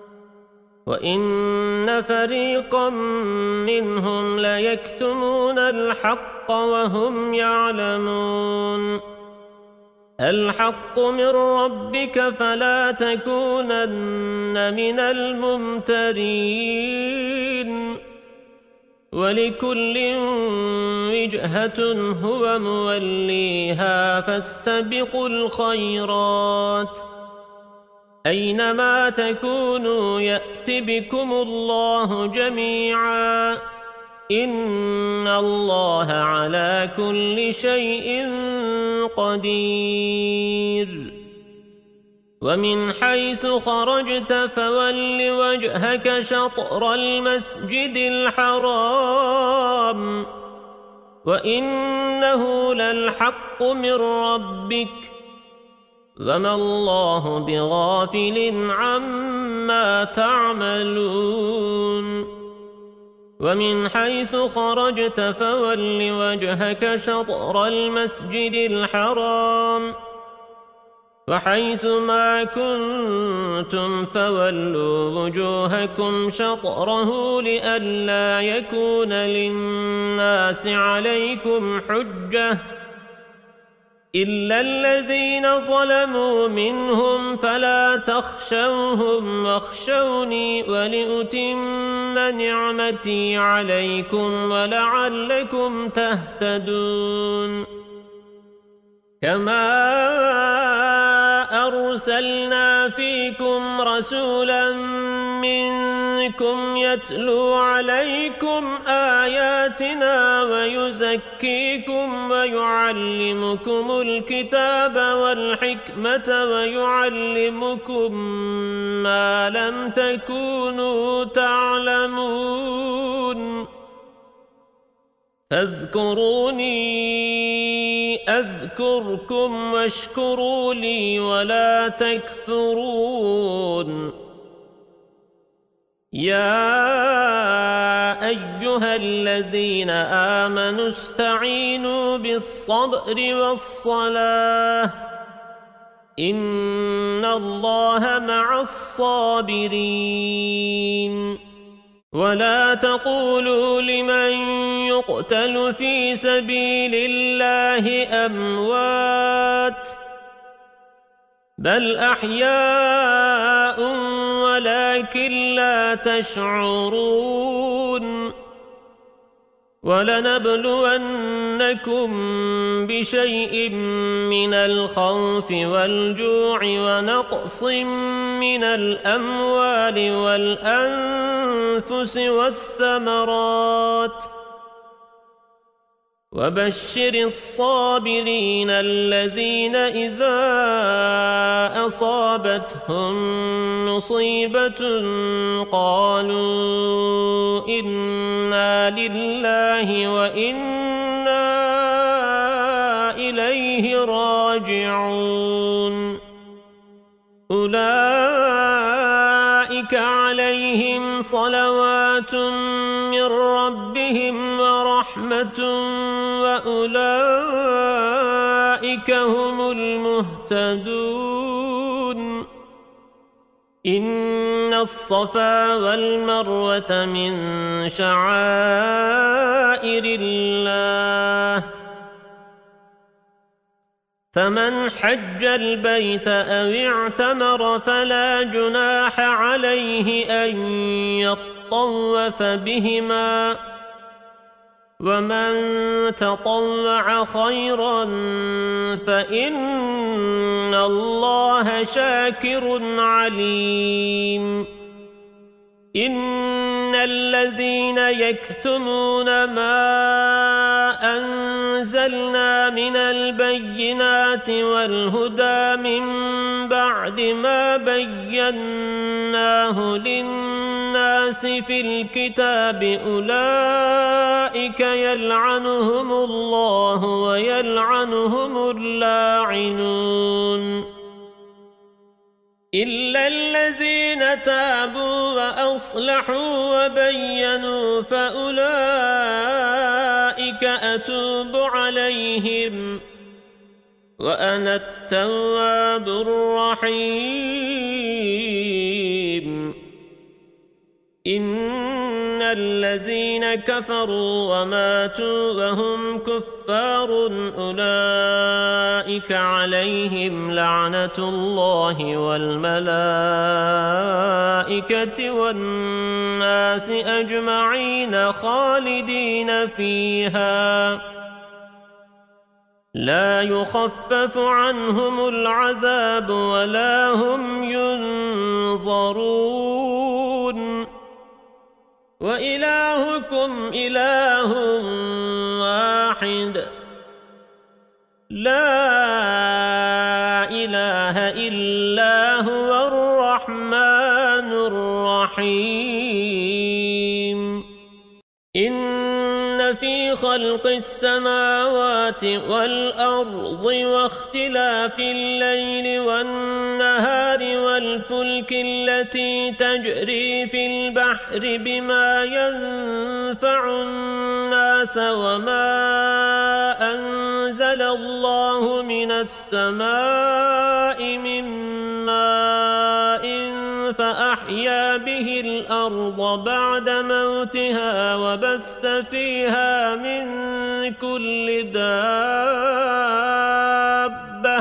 وإن فريقا منهم ليكتمون الحق وهم يعلمون الحق من ربك فلا تكونن من الممترين ولكل وجهة هو موليها فاستبقوا الخيرات أينما تكونوا يأت بكم الله جميعا إن الله على كل شيء قدير ومن حيث خرجت فول وجهك شطر المسجد الحرام وإنه للحق من ربك وما الله بغافل عما تعملون ومن حيث خرجت فول وجهك شطر المسجد الحرام وحيث ما كنتم فولوا وجوهكم شطره لئلا يكون للناس عليكم حجة إلا الذين ظلموا منهم فلا تخشوهم واخشوني ولأتم نعمتي عليكم ولعلكم تهتدون كما أرسلنا فيكم رسولا منكم يتلو عليكم آياتنا ويزكيكم ويعلمكم الكتاب والحكمة ويعلمكم ما لم تكونوا تعلمون فاذكروني أذكركم واشكروا لي ولا تكفرون. يا أيها الذين آمنوا استعينوا بالصبر والصلاة إن الله مع الصابرين. ولا تقولوا لمن يقتل في سبيل الله أموات بل أحياء ولكن لا تشعرون. ولنبلونكم بشيء من الخوف والجوع ونقص من الأموال والأنفس والثمرات وبشر الصابرين الذين إذا أصابتهم مصيبة قالوا إنا لله وإنا إليه راجعون. أولئك عليهم صلوات من ربهم ورحمة وأولئك هم المهتدون. إن الصفا والمروة من شعائر الله فمن حج البيت أو اعتمر فلا جناح عليه أن يطوف بهما ومن تطوع خيرا فإن الله شاكر عليم. إن الذين يكتمون ما أنزلنا من البينات والهدى من بعد ما بيناه للناس في الكتاب أولئك يلعنهم الله ويلعنهم اللاعنون إلا الذين تابوا وأصلحوا وبينوا فأولئك أتوب عليهم وأنا التواب الرحيم. إن الذين كفروا وماتوا وهم كفار أولئك عليهم لعنة الله والملائكة والناس أجمعين خالدين فيها لا يخفف عنهم العذاب ولا هم ينظرون. وإلهكم إله واحد لا إله إلا هو الرحمن الرحيم. إن في خلق السماوات والأرض واختلاف الليل والنهار والفلك التي تجري في البحر بما ينفع الناس وما أنزل الله من السماء من ماء فأحيا به الأرض بعد موتها وبث فيها من كل دابة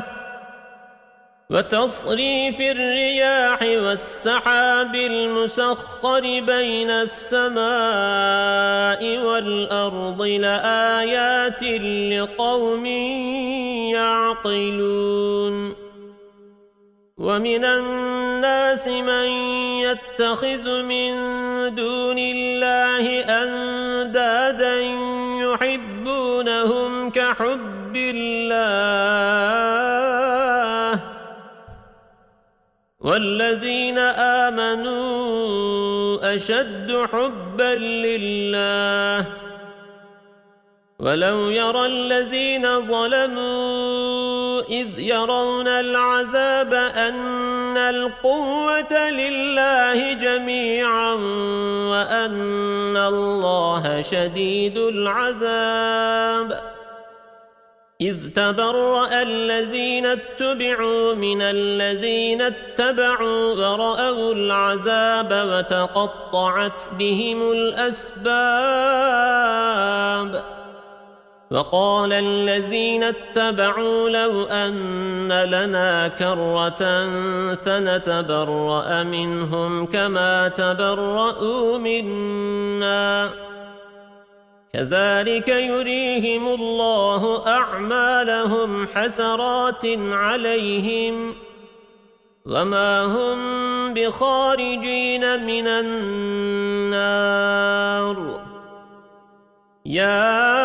وتصريف الرياح والسحاب المسخر بين السماء والأرض لآيات لقوم يعقلون. ومن الناس من يتخذ من دون الله أندادا يحبونهم كحب الله والذين آمنوا أشد حبا لله ولو يرى الذين ظلموا إذ يرون العذاب أن القوة لله جميعا وأن الله شديد العذاب إذ تبرأ الذين اتبعوا من الذين اتبعوا ورأوا العذاب وتقطعت بهم الأسباب وقال الذين اتبعوا لو أن لنا كرة فنتبرأ منهم كما تبرؤوا منا كذلك يريهم الله أعمالهم حسرات عليهم وما هم بخارجين من النار يا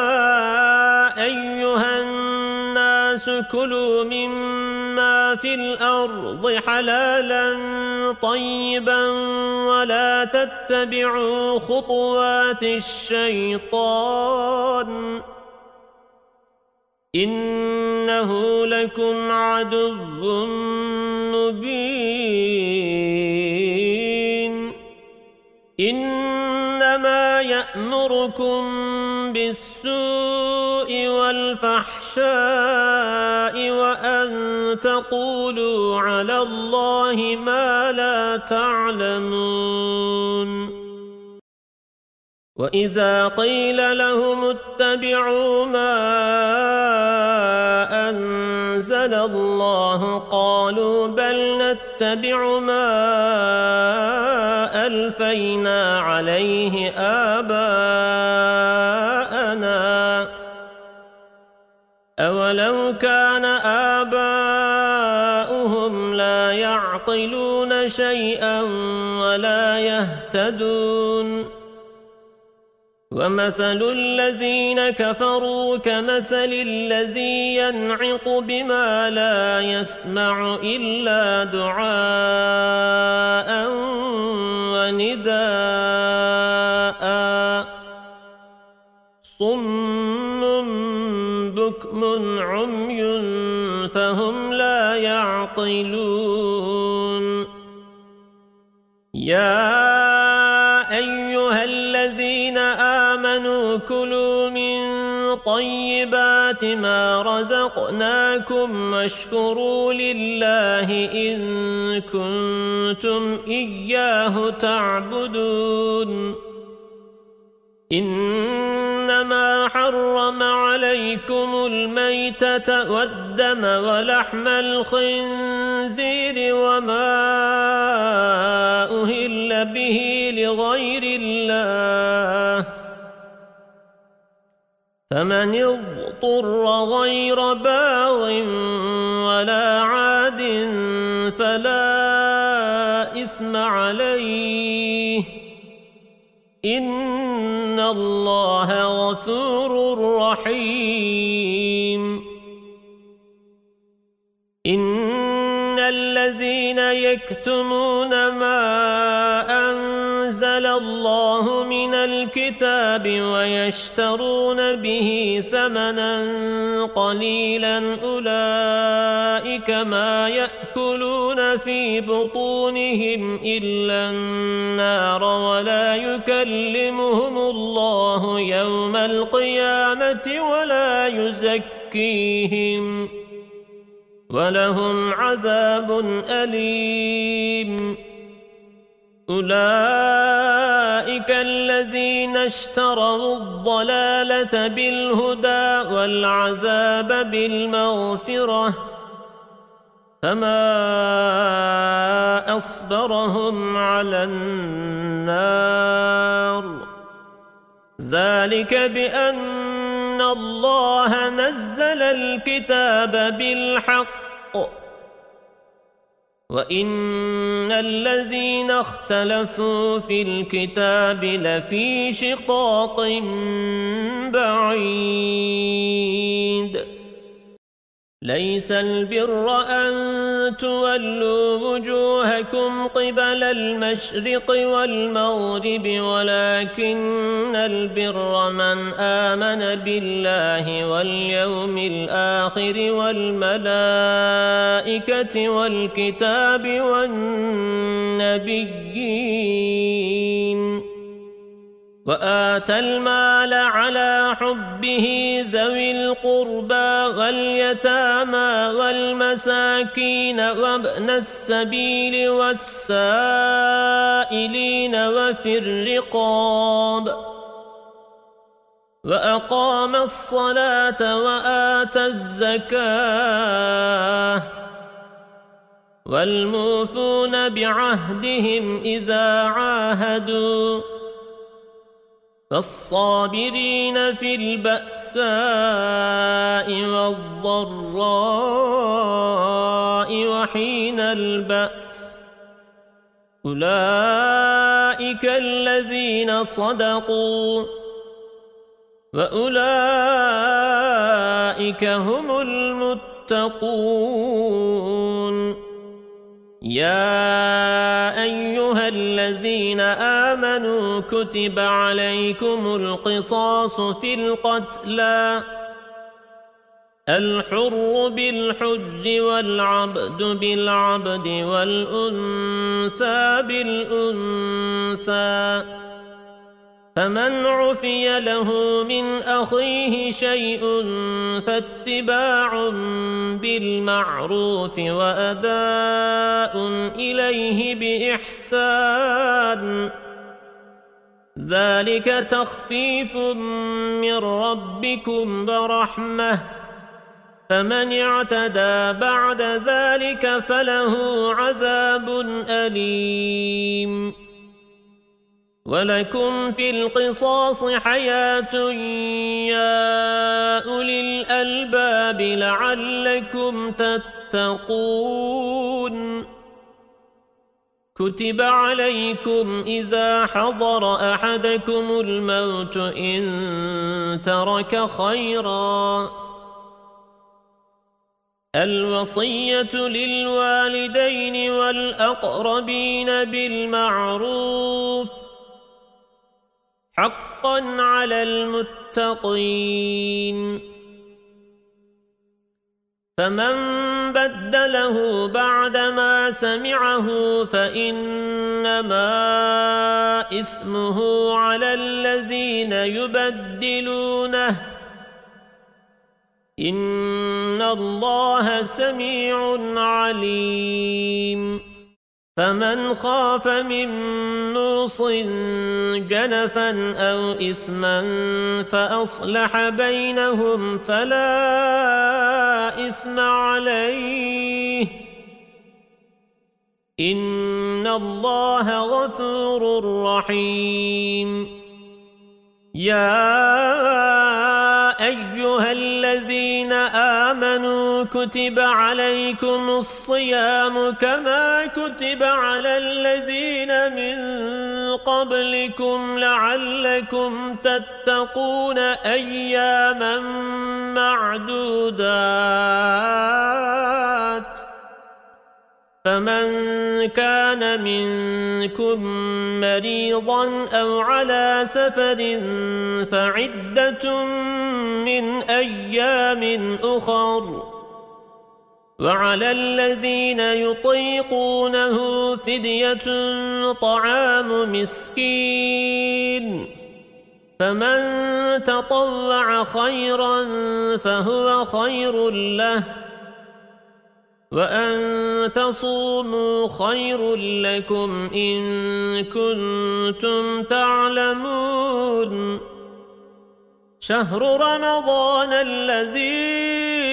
أيها الناس كلوا مما في الأرض حلالا طيبا ولا تتبعوا خطوات الشيطان إنه لكم عدو مبين إنما يأمركم بالسوء والفحشاء وأن تقولوا على الله ما لا تعلمون وإذا قيل لهم اتبعوا ما أنزل الله قالوا بل نتبع ما ألفينا عليه آباءنا أولو كان آباؤهم لا يعقلون شيئا ولا يهتدون ومثل الذين كفروا كمثل الذي ينعق بما لا يسمع إلا دعاء ونداء صم بكم عمي فهم لا يعقلون يا أيها الذين آمنوا كلوا من طيبات ما رزقناكم واشكروا لله إن كنتم إياه تعبدون إنما حرم عليكم الميتة والدم ولحم الخنزير وما أهل به لغير الله فمن اضطر غير باغ ولا عاد فلا إثم عليه إن الله غفور رحيم إن الذين يكتمون ما أنزل الله من الكتاب ويشترون به ثمنا قليلا أولئك ما يأكلون في بطونهم إلا النار ولا يكلمهم الله يوم القيامة ولا يزكيهم ولهم عذاب أليم أولئك الذين اشتروا الضلالة بالهدى والعذاب بالمغفرة فما أصبرهم على النار ذلك بأن الله نزل الكتاب بالحق وإن الذين اختلفوا في الكتاب لفي شقاق بعيد ليس البر أن تولوا وجوهكم قبل المشرق والمغرب ولكن البر من آمن بالله واليوم الآخر والملائكة والكتاب والنبيين وآتى المال على حبه ذوي القربى واليتامى والمساكين وابن السبيل والسائلين وفي الرقاب وأقام الصلاة وآتى الزكاة والموفون بعهدهم إذا عاهدوا فالصابرين في البأساء والضراء وحين البأس أولئك الذين صدقوا وأولئك هم المتقون يا أيها الذين آمنوا كتب عليكم القصاص في القتلى الحر بالحر والعبد بالعبد والأنثى بالأنثى فمن عفي له من أخيه شيء فاتباع بالمعروف وأداء إليه بإحسان ذلك تخفيف من ربكم ورحمة فمن اعتدى بعد ذلك فله عذاب أليم ولكم في القصاص حياة يا أولي الألباب لعلكم تتقون كتب عليكم إذا حضر أحدكم الموت إن ترك خيرا الوصية للوالدين والأقربين بالمعروف حقا على المتقين فمن بدله بعدما سمعه فإنما إثمه على الذين يبدلونه إن الله سميع عليم فمن خاف من موص جنفا أو إثما فأصلح بينهم فلا إثم عليه إن الله غفور رحيم يا أيها الذين آمنوا كتب عليكم الصيام كما كتب على الذين من قبلكم لعلكم تتقون أياما معدودات فمن كان منكم مريضا أو على سفر فعدة من أيام أخر وعلى الذين يطيقونه فدية طعام مسكين فمن تطوع خيرا فهو خير له وأن تصوموا خير لكم إن كنتم تعلمون شهر رمضان الذي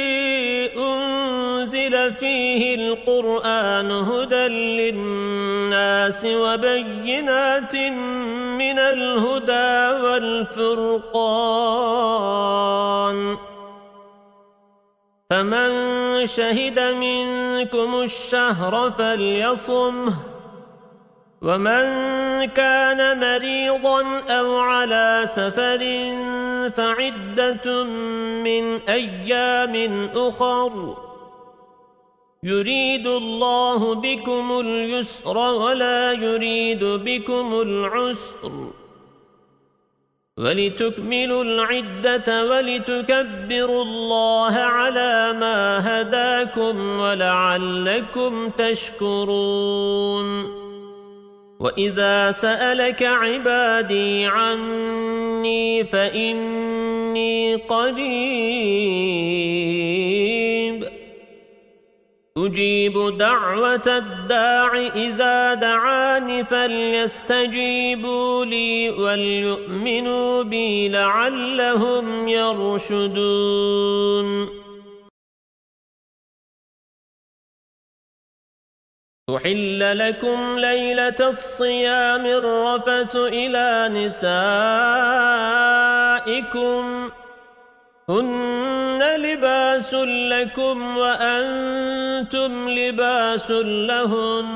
أنزل فيه القرآن هدى للناس وبينات من الهدى والفرقان فمن شهد منكم الشهر فليصمه ومن كان مريضا أو على سفر فعدة من أيام أخر يريد الله بكم اليسر ولا يريد بكم العسر ولتكملوا العدة ولتكبروا الله على ما هداكم ولعلكم تشكرون وإذا سألك عبادي عني فإني قريب أجيب دعوة الداع إذا دعاني فليستجيبوا لي وليؤمنوا بي لعلهم يرشدون أحل لكم ليلة الصيام الرفث إلى نسائكم هن لباس لكم وأنتم لباس لهن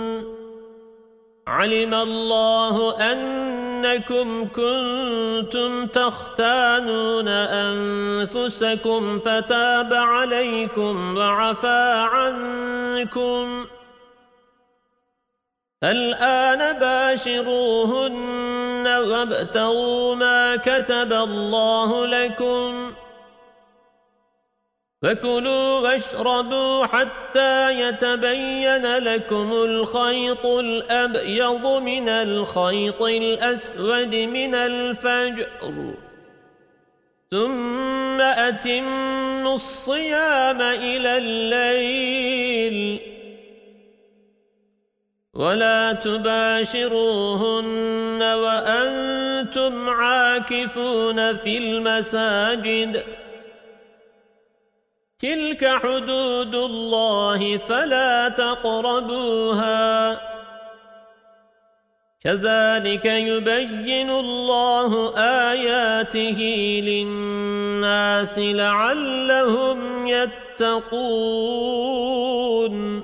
علم الله أنكم كنتم تختانون أنفسكم فتاب عليكم وعفى عنكم الآن باشروهن وابتغوا ما كتب الله لكم فكلوا واشربوا حتى يتبين لكم الخيط الأبيض من الخيط الأسود من الفجر ثم أتموا الصيام إلى الليل ولا تباشروهن وأنتم عاكفون في المساجد تلك حدود الله فلا تقربوها كذلك يبين الله آياته للناس لعلهم يتقون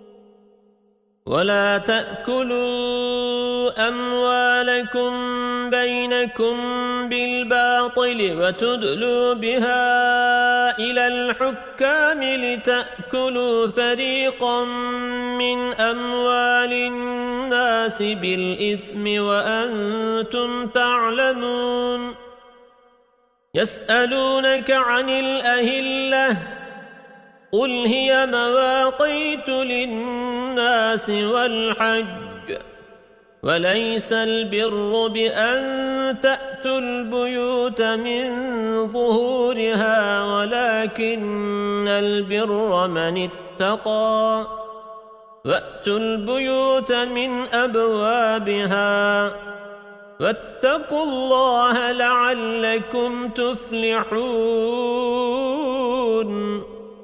ولا تأكلوا أموالكم بينكم بالباطل وتدلوا بها إلى الحكام لتأكلوا فريقا من أموال الناس بالإثم وأنتم تعلمون يسألونك عن الأهلة قل هي مواقيت للناس والحج وليس البر بأن تأتوا البيوت من ظهورها ولكن البر من اتقى وأتوا البيوت من أبوابها واتقوا الله لعلكم تفلحون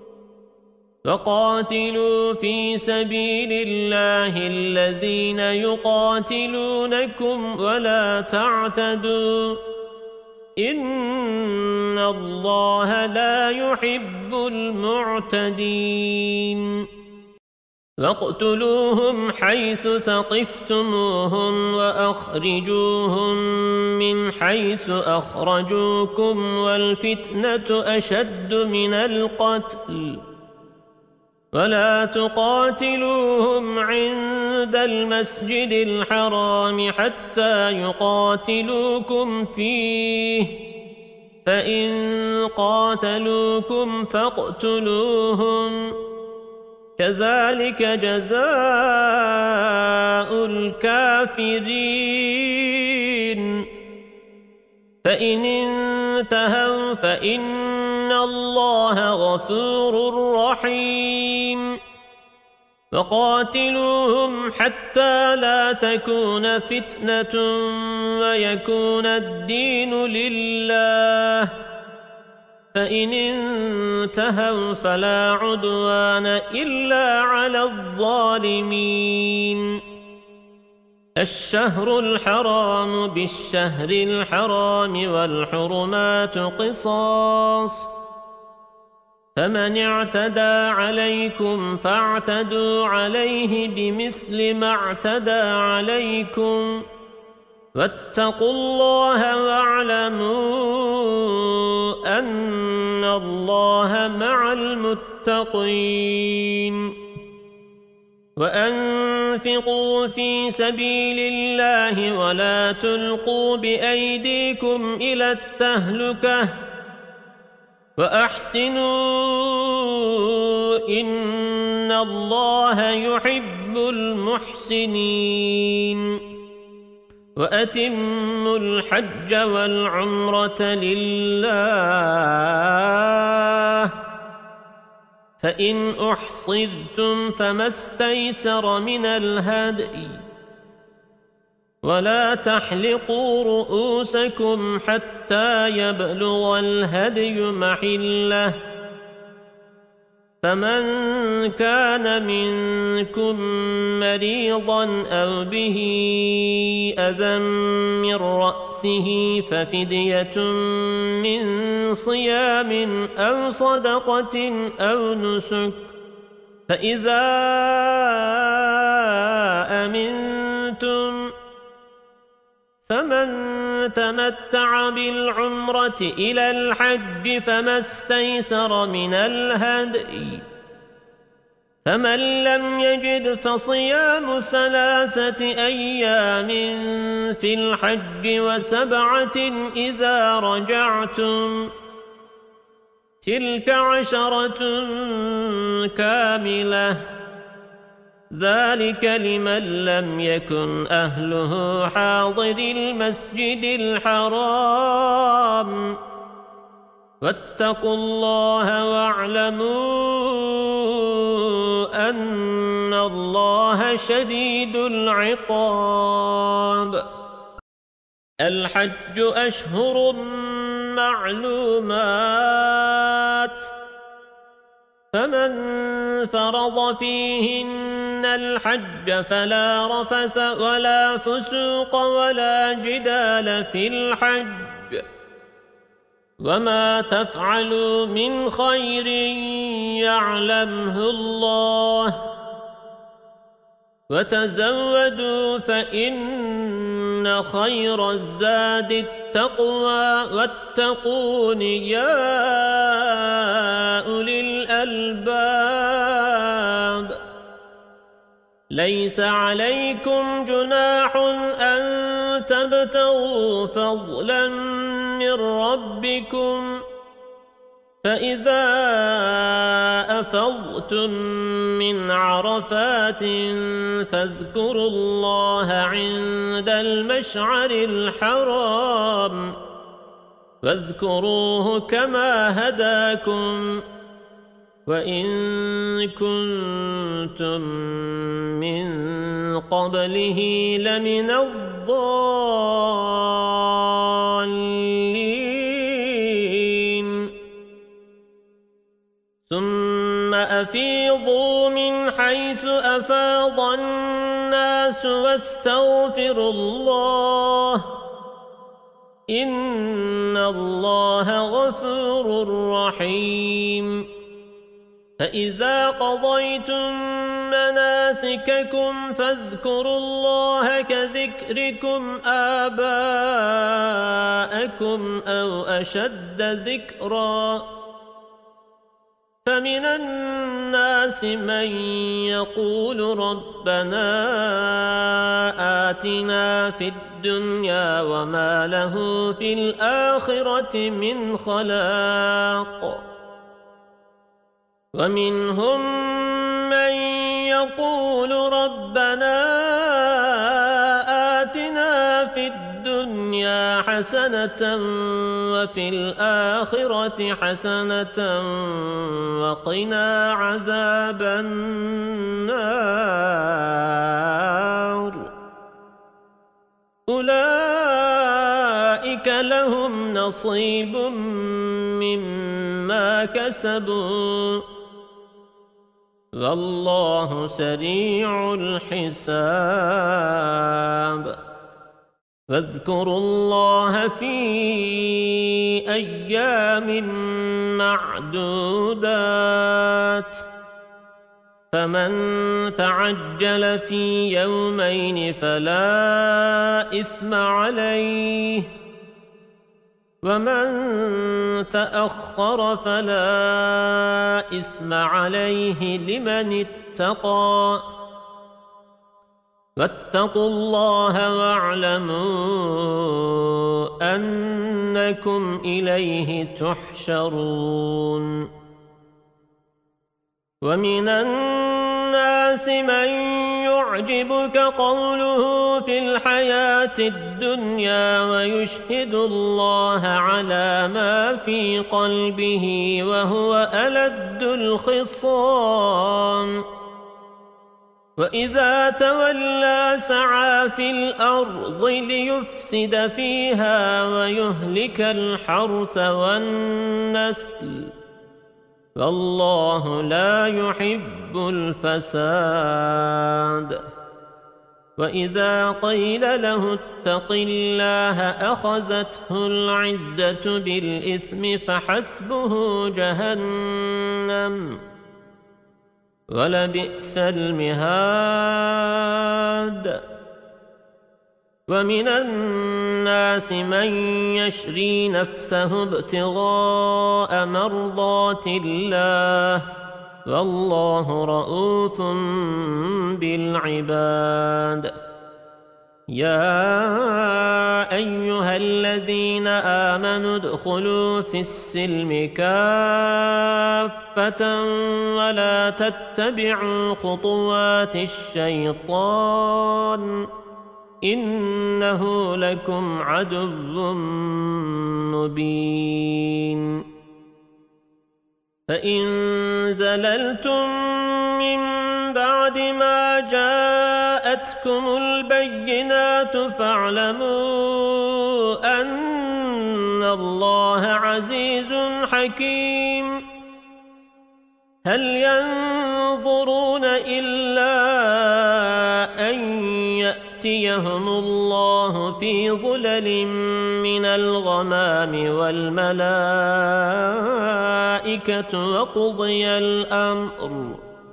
وقاتلوا في سبيل الله الذين يقاتلونكم ولا تعتدوا إن الله لا يحب المعتدين واقتلوهم حيث ثقفتموهم وأخرجوهم من حيث أخرجوكم والفتنة أشد من القتل ولا تقاتلوهم عند المسجد الحرام حتى يقاتلوكم فيه فإن قاتلوكم فاقتلوهم كذلك جزاء الكافرين فإن انتهوا فإن الله غفور رحيم وقاتلوهم حتى لا تكون فتنة ويكون الدين لله فإن انتهوا فلا عدوان إلا على الظالمين الشهر الحرام بالشهر الحرام والحرمات قصاص فمن اعتدى عليكم فاعتدوا عليه بمثل ما اعتدى عليكم واتقوا الله واعلموا أن الله مع المتقين المتقين وأنفقوا في سبيل الله ولا تلقوا بأيديكم إلى التهلكة وأحسنوا إن الله يحب المحسنين وأتموا الحج والعمرة لله فإن أحصرتم فما استيسر من الهدي ولا تحلقوا رؤوسكم حتى يبلغ الهدي محله فمن كان منكم مريضا أو به أذى من رأسه ففدية من صيام أو صدقة أو نسك فإذا أمنتم فمن تمتع بالعمرة إلى الحج فما استيسر من الهدي فمن لم يجد فصيام 3 أيام في الحج و7 إذا رجعتم تلك 10 كاملة ذلك لمن لم يكن أهله حاضر المسجد الحرام واتقوا الله واعلموا أن الله شديد العقاب الحج أشهر معلومات فمن فرض فيهن الحج فلا رفث ولا فسوق ولا جدال في الحج وما تفعلوا من خير يعلمه الله وتزودوا فإن خير الزاد التقوى واتقون يا أولي الألباب ليس عليكم جناح أن تبتغوا فضلا من ربكم فإذا أفضتم من عرفات فاذكروا الله عند المشعر الحرام واذكروه كما هداكم وإن كنتم من قبله لمن الضالين ثم أفيضوا من حيث أفاض الناس واستغفروا الله إن الله غفور رحيم فإذا قضيتم مناسككم فاذكروا الله كذكركم آباءكم أو أشد ذكرًا فمن الناس من يقول ربنا آتنا في الدنيا وما له في الآخرة من خلاق ومنهم من يقول ربنا آتنا في الدنيا حسنة وفي الآخرة حسنة وقنا عذاب النار أولئك لهم نصيب مما كسبوا والله سريع الحساب واذكروا الله في أيام معدودات فمن تعجل في يومين فلا إثم عليه ومن تأخر فلا إثم عليه لمن اتقى واتقوا الله واعلموا أنكم إليه تحشرون ومن الناس من يعجبك قوله في الحياة الدنيا ويشهد الله على ما في قلبه وهو ألد الخصام وإذا تولى سعى في الأرض ليفسد فيها ويهلك الحرث والنسل والله لا يحب الفساد وإذا قيل له اتق الله أخذته العزة بالإثم فحسبه جهنم ولبئس المهاد ومن الناس من يشري نفسه ابتغاء مرضات الله والله رؤوف بالعباد يا أيها الذين آمنوا ادخلوا في السلم كافة ولا تتبعوا خطوات الشيطان إنه لكم عدو مبين فإن زللتم من بعد ما جاءتكم البينات فاعلموا أن الله عزيز حكيم هل ينظرون إلا أن يأتيهم الله في ظلل من الغمام والملائكة وقضي الأمر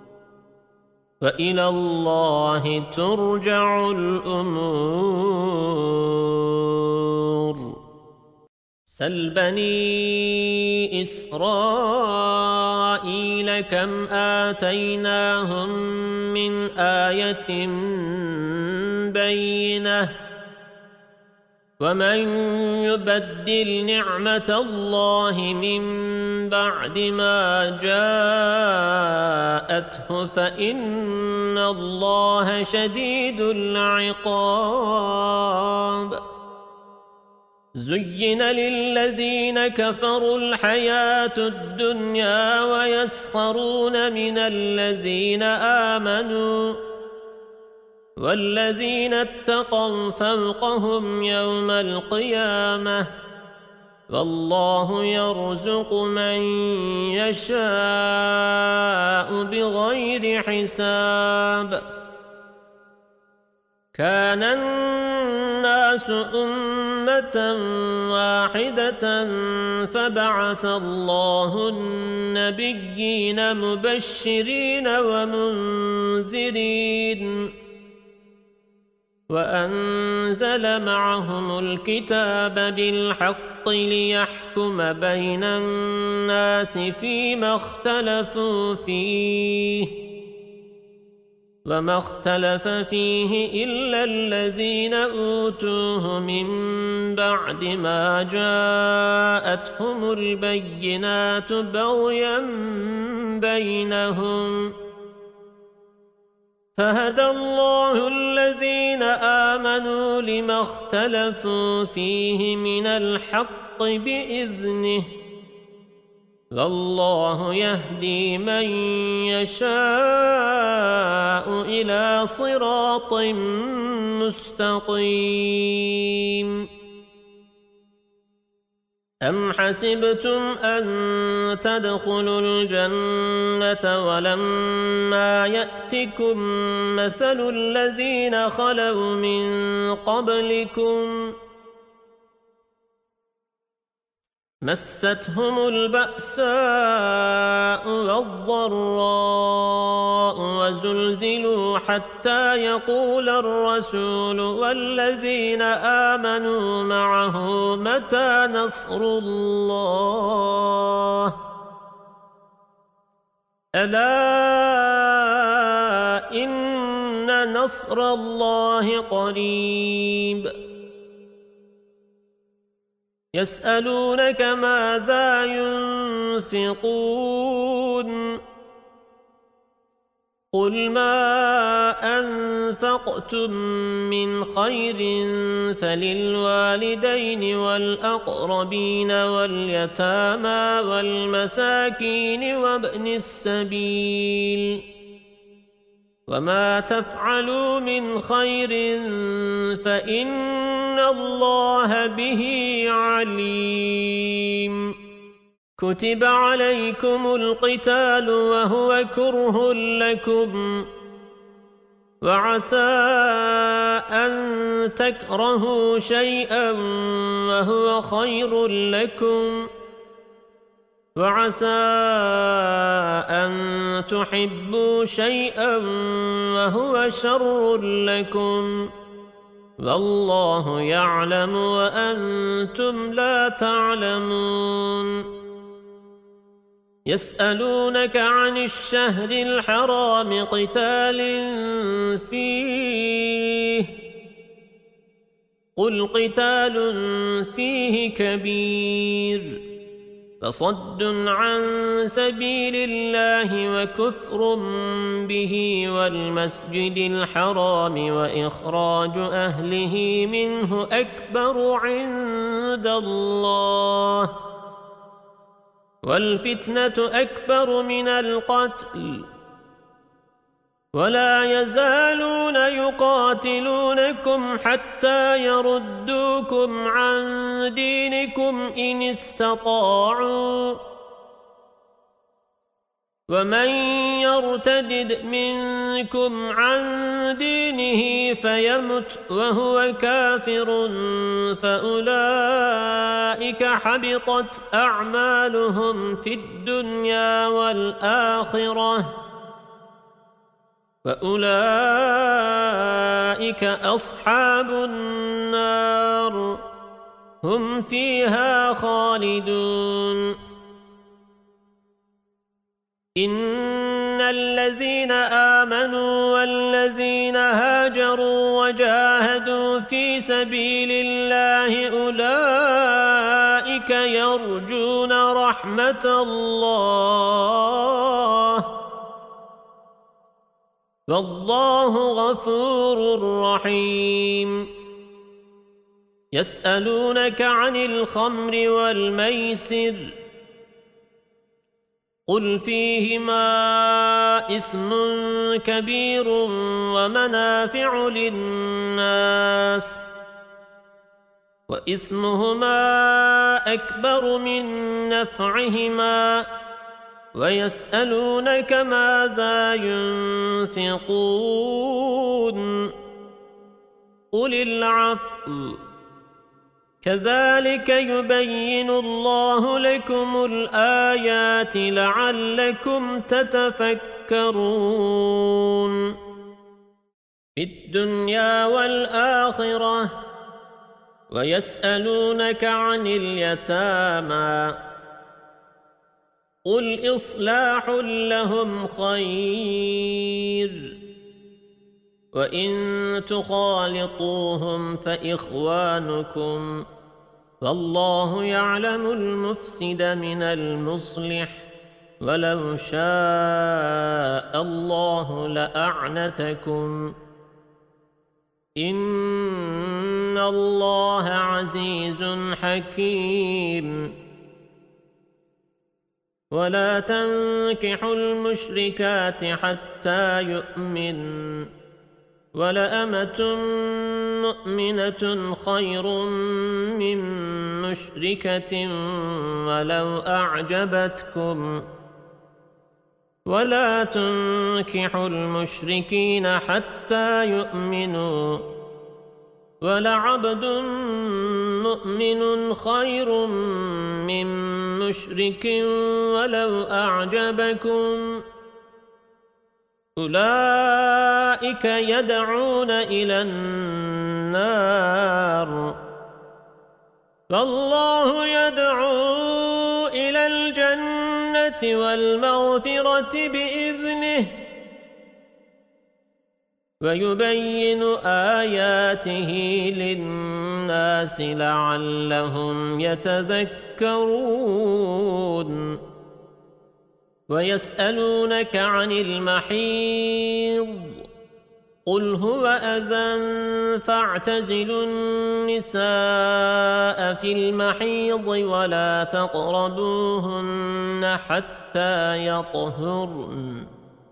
وإلى الله ترجع الأمور سل بني إسرائيل كم آتيناهم من آية بينة ومن يبدل نعمة الله من بعد ما جاءته فإن الله شديد العقاب زين للذين كفروا الحياة الدنيا ويسخرون من الذين آمنوا والذين اتقوا فوقهم يوم القيامة والله يرزق من يشاء بغير حساب كان الناس أمة واحدة فبعث الله النبيين مبشرين ومنذرين وأنزل معهم الكتاب بالحق ليحكم بين الناس فيما اختلفوا فيه وما اختلف فيه إلا الذين أوتوه من بعد ما جاءتهم البينات بغيا بينهم فهدى الله الذين آمنوا لما اختلفوا فيه من الحق بإذنه والله يهدي من يشاء إلى صراط مستقيم أم حسبتم أن تدخلوا الجنة ولما يأتكم مثل الذين خلوا من قبلكم مستهم البأساء والضراء وزلزلوا حتى يقول الرسول والذين آمنوا معه متى نصر الله ألا إن نصر الله قريب يسألونك ماذا ينفقون قل ما أنفقتم من خير فللوالدين والأقربين واليتامى والمساكين وابن السبيل وما تفعلوا من خير فإن الله به عليم كتب عليكم القتال وهو كره لكم وعسى أن تكرهوا شيئا وهو خير لكم وعسى أن تحبوا شيئا وهو شر لكم والله يعلم وأنتم لا تعلمون يسألونك عن الشهر الحرام قتال فيه قل قتال فيه كبير فصد عن سبيل الله وكفر به والمسجد الحرام وإخراج أهله منه أكبر عند الله والفتنة أكبر من القتل ولا يزالون يقاتلونكم حتى يردوكم عن دينكم إن استطاعوا ومن يرتدد منكم عن دينه فيمت وهو كافر فأولئك حبطت أعمالهم في الدنيا والآخرة وأولئك أصحاب النار هم فيها خالدون إن الذين آمنوا والذين هاجروا وجاهدوا في سبيل الله أولئك يرجون رحمة الله والله غفور رحيم يسألونك عن الخمر والميسر قل فيهما إثم كبير ومنافع للناس وإثمهما أكبر من نفعهما ويسألونك ماذا ينفقون قل العفو كذلك يبين الله لكم الآيات لعلكم تتفكرون في الدنيا والآخرة ويسألونك عن اليتامى قل إصلاح لهم خير وإن تخالطوهم فإخوانكم والله يعلم المفسد من المصلح ولو شاء الله لأعنتكم إن الله عزيز حكيم ولا تنكحوا المشركات حتى يؤمنوا ولأمة مؤمنة خير من مشركة ولو أعجبتكم ولا تنكحوا المشركين حتى يؤمنوا ولعبد مؤمن خير من مشرك ولو أعجبكم أولئك يدعون إلى النار فالله يدعو إلى الجنة والمغفرة بإذنه ويبين آياته للناس لعلهم يتذكرون ويسألونك عن المحيض قل هو أذى فاعتزلوا النساء في المحيض ولا تقربوهن حتى يطهرن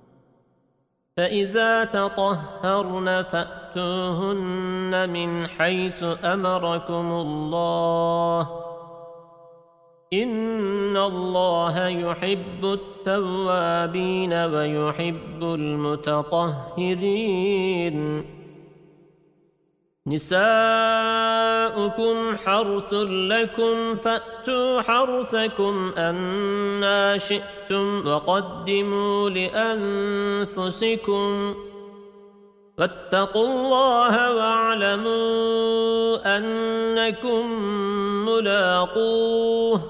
فإذا تطهرن فأتوهن من حيث أمركم الله إن الله يحب التوابين ويحب المتطهرين نساؤكم حرث لكم فأتوا حرثكم أنى شئتم وقدموا لأنفسكم واتقوا الله واعلموا أنكم ملاقوه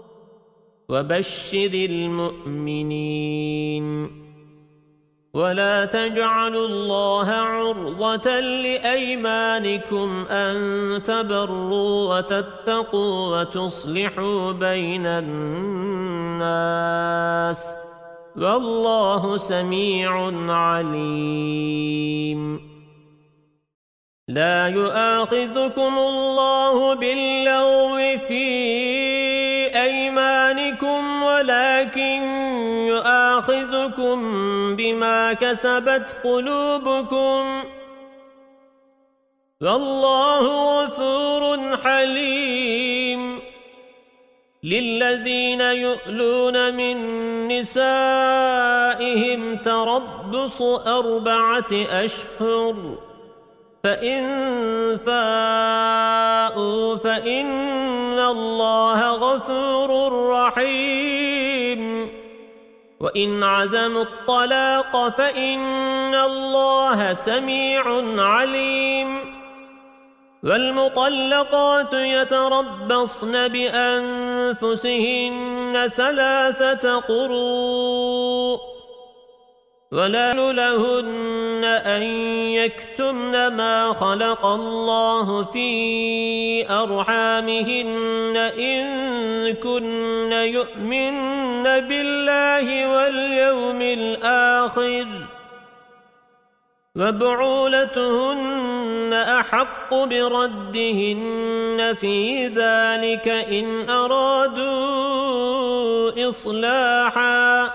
وبشر المؤمنين ولا تجعلوا الله عرضة لأيمانكم أن تبروا وتتقوا وتصلحوا بين الناس والله سميع عليم لا يؤاخذكم الله باللغو في أيمانكم ولكن يؤاخذكم بما كسبت قلوبكم والله غفور حليم للذين يؤلون من نسائهم تربص 4 أشهر فإن فاءوا فإن الله غفور رحيم وإن عزموا الطلاق فإن الله سميع عليم والمطلقات يتربصن بأنفسهن 3 قروء ولا لهن أن يكتمن ما خلق الله في أرحامهن إن كن يؤمن بالله واليوم الآخر وبعولتهن أحق بردهن في ذلك إن أرادوا إصلاحا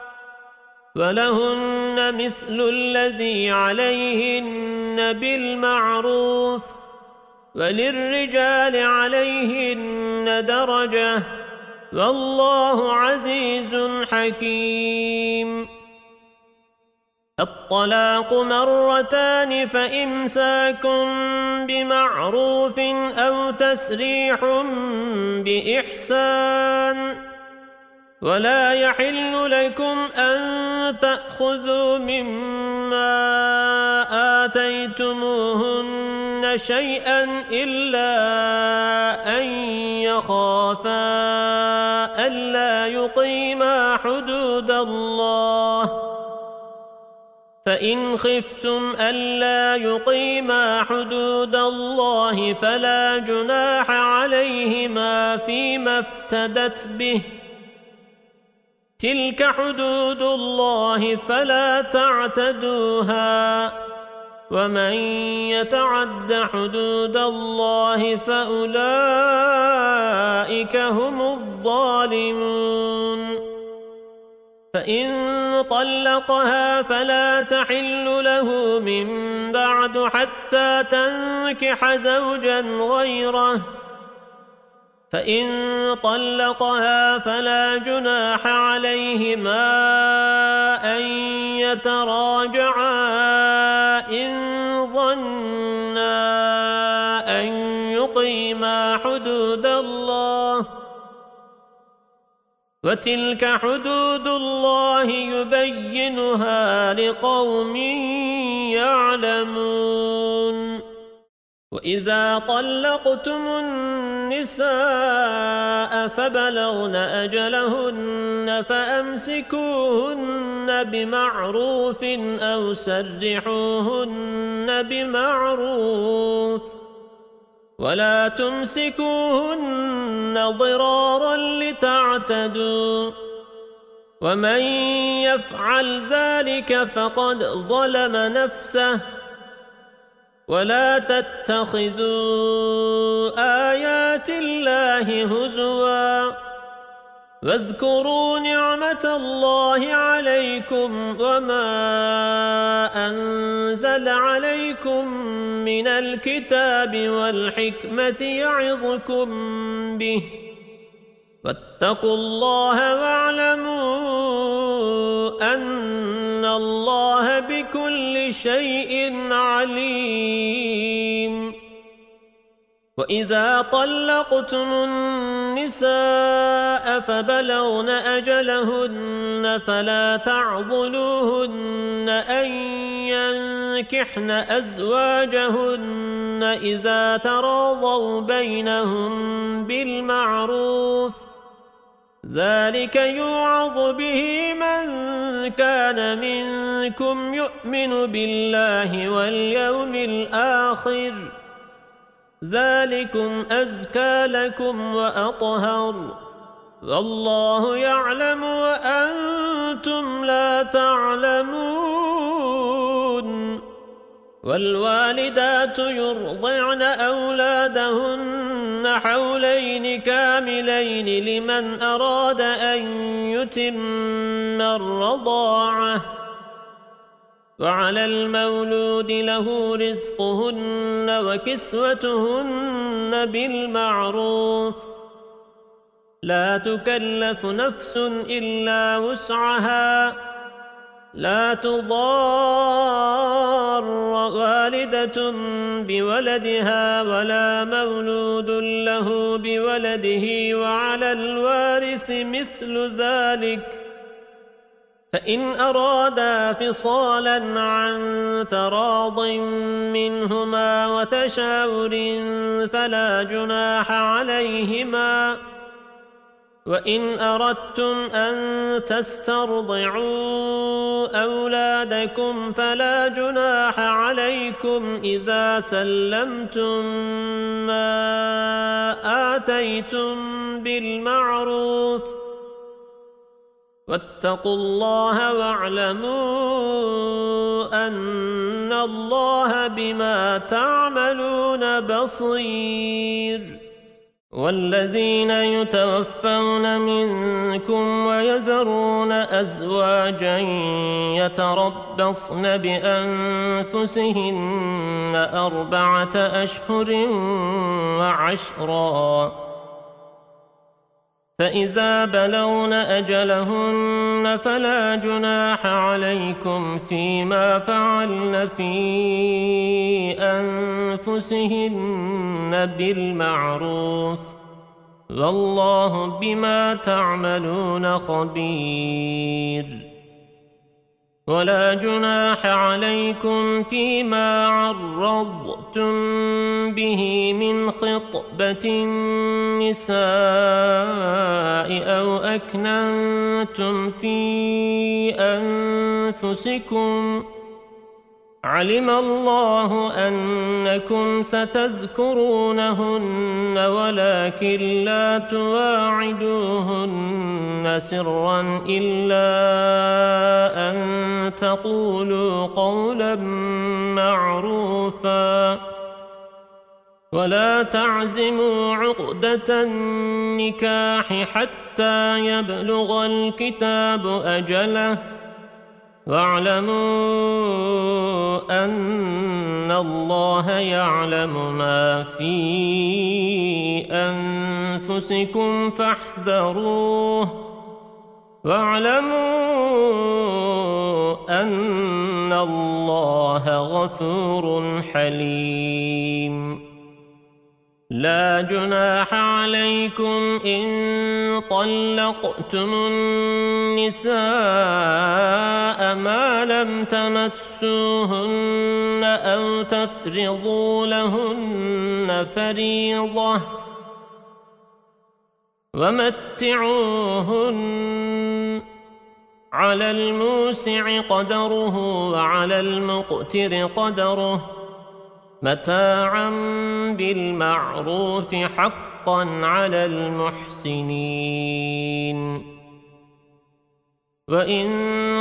ولهن مثل الذي عليهن بالمعروف وللرجال عليهن درجة والله عزيز حكيم الطلاق 2 مرتان فإمساك بمعروف أو تسريح بإحسان ولا يحل لكم أن تأخذوا مما آتيتموهن شيئا إلا أن يخافا ألا يقيما حدود الله فإن خفتم ألا يقيما حدود الله فلا جناح عليهما فيما افتدت به تلك حدود الله فلا تعتدوها ومن يتعد حدود الله فأولئك هم الظالمون فإن طلقها فلا تحل له من بعد حتى تنكح زوجا غيره فإن طلقها فلا جناح عليهما أن يتراجعا إن ظنا أن ليقيما حدود الله وتلك حدود الله يبينها لقوم يعلمون وإذا طلقتم النساء فبلغن أجلهن فأمسكوهن بمعروف أو سرحوهن بمعروف ولا تمسكوهن ضرارا لتعتدوا ومن يفعل ذلك فقد ظلم نفسه ولا تتخذوا آيات الله هزوا واذكروا نعمة الله عليكم وما أنزل عليكم من الكتاب والحكمة يعظكم به واتقوا الله واعلموا أن الله بكل شيء عليم وإذا طلقتم النساء فبلغن أجلهن فلا تعضلوهن أن ينكحن أزواجهن إذا تراضوا بينهم بالمعروف ذلك يوعظ به من كان منكم يؤمن بالله واليوم الآخر ذلكم أزكى لكم وأطهر والله يعلم وأنتم لا تعلمون والوالدات يرضعن أولادهن حولين كاملين لمن أراد أن يتم الرضاعة وعلى المولود له رزقهن وكسوتهن بالمعروف لا تكلف نفس إلا وسعها لا تضار والدة بولدها ولا مولود له بولده وعلى الوارث مثل ذلك فإن أرادا فصالا عن تراض منهما وتشاور فلا جناح عليهما وإن أردتم أن تسترضعوا أولادكم فلا جناح عليكم إذا سلمتم ما آتيتم بالمعروف واتقوا الله واعلموا أن الله بما تعملون بصير والذين يتوفون منكم ويذرون أزواجا يتربصن بأنفسهن 4 أشهر وعشرا فإذا بلغن أجلهن فلا جناح عليكم فيما فعلن في أنفسهن بالمعروف والله بما تعملون خبير ولا جناح عليكم فيما عرضتم به من خطبة النساء أو أكننتم في أنفسكم علم الله أنكم ستذكرونهن ولكن لا تواعدوهن سرا إلا أن تقولوا قولا معروفا ولا تعزموا عقدة النكاح حتى يبلغ الكتاب أجله واعلموا أن الله يعلم ما في أنفسكم فاحذروه واعلموا أن الله غفور حليم لا جناح عليكم إن طلقتم النساء ما لم تمسوهن أو تفرضوا لهن فريضة ومتعوهن على الموسع قدره وعلى المقتر قدره متاعا بالمعروف حقا على المحسنين وإن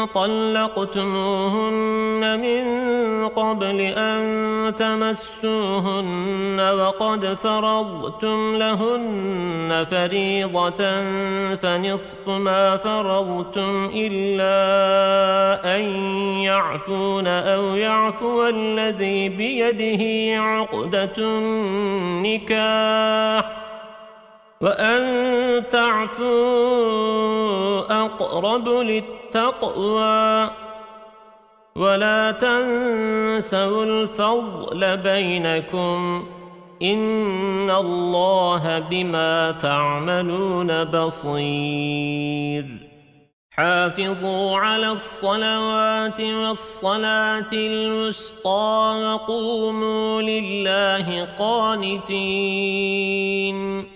طلقتموهن من قبل أن تمسوهن وقد فرضتم لهن فريضة فنصف ما فرضتم إلا أن يعفون أو يعفو الذي بيده عقدة النكاح وأن تعفوا أقرب للتقوى ولا تنسوا الفضل بينكم إن الله بما تعملون بصير حافظوا على الصلوات والصلاة الوسطى وقوموا لله قانتين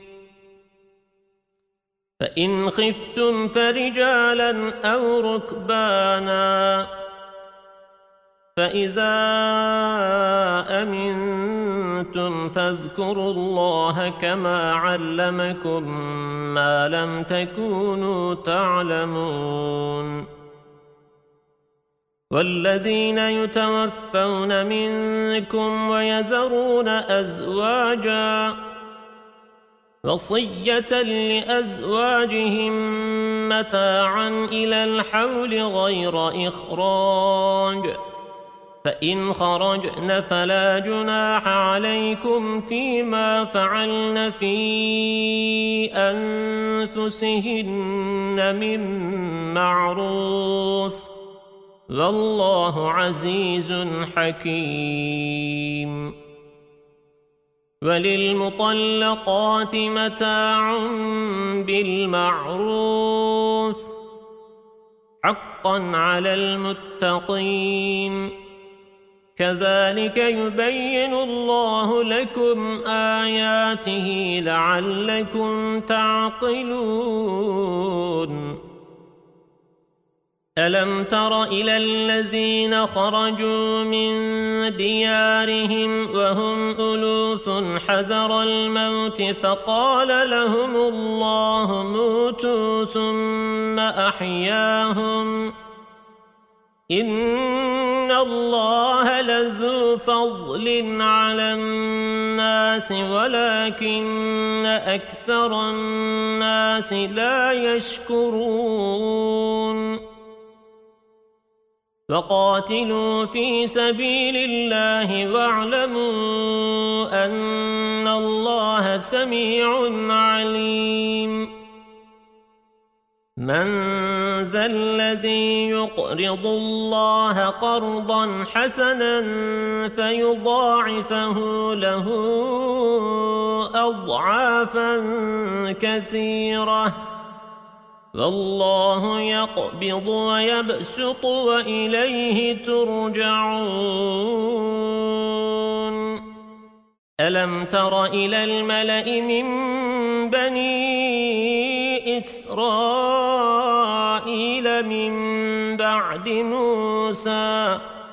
فإن خفتم فرجالا أو ركبانا فإذا أمنتم فاذكروا الله كما علمكم ما لم تكونوا تعلمون والذين يتوفون منكم ويذرون أزواجا وصية لأزواجهم متاعا إلى الحول غير إخراج فإن خرجن فلا جناح عليكم فيما فعلن في أنفسهن من معروف والله عزيز حكيم وللمطلقات متاع بالمعروف حقا على المتقين كذلك يبين الله لكم آياته لعلكم تعقلون ألم تر إلى الذين خرجوا من ديارهم وهم ألوف حذر الموت فقال لهم الله موتوا ثم أحياهم إن الله لذو فضل على الناس ولكن أكثر الناس لا يشكرون وقاتلوا في سبيل الله واعلموا أن الله سميع عليم من ذا الذي يقرض الله قرضا حسنا فيضاعفه له أضعافا كثيرة والله يقبض ويبسط وإليه ترجعون ألم تر إلى الملأ من بني إسرائيل من بعد موسى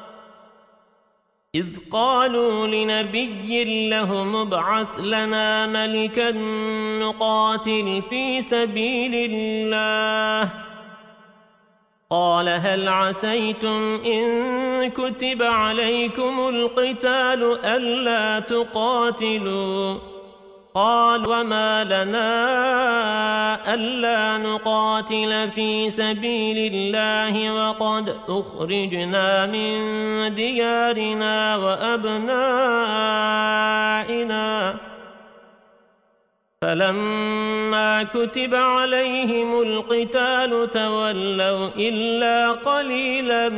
إذ قالوا لنبي لهم ابعث لنا ملكا نقاتل في سبيل الله قال هل عسيتم إن كتب عليكم القتال ألا تقاتلوا قال وما لنا ألا نقاتل في سبيل الله وقد أخرجنا من ديارنا وأبنائنا فلما كتب عليهم القتال تولوا إلا قليلا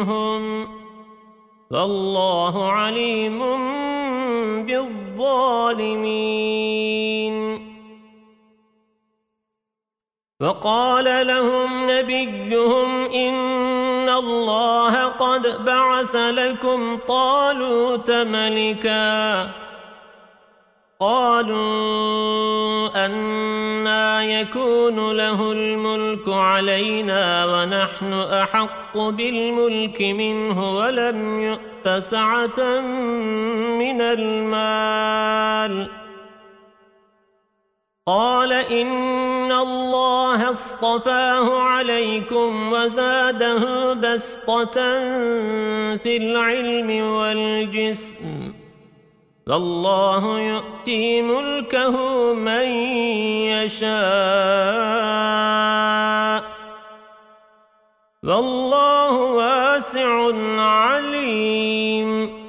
منهم والله عليم بالظالمين الظالمين وقال لهم نبيهم إن الله قد بعث لكم طالوت ملكا قالوا أنى يكون له الملك علينا ونحن أحق بالملك منه ولم يؤت سعة من المال قال إن الله اصطفاه عليكم وزاده بسطة في العلم والجسم والله يؤتي ملكه من يشاء والله واسع عليم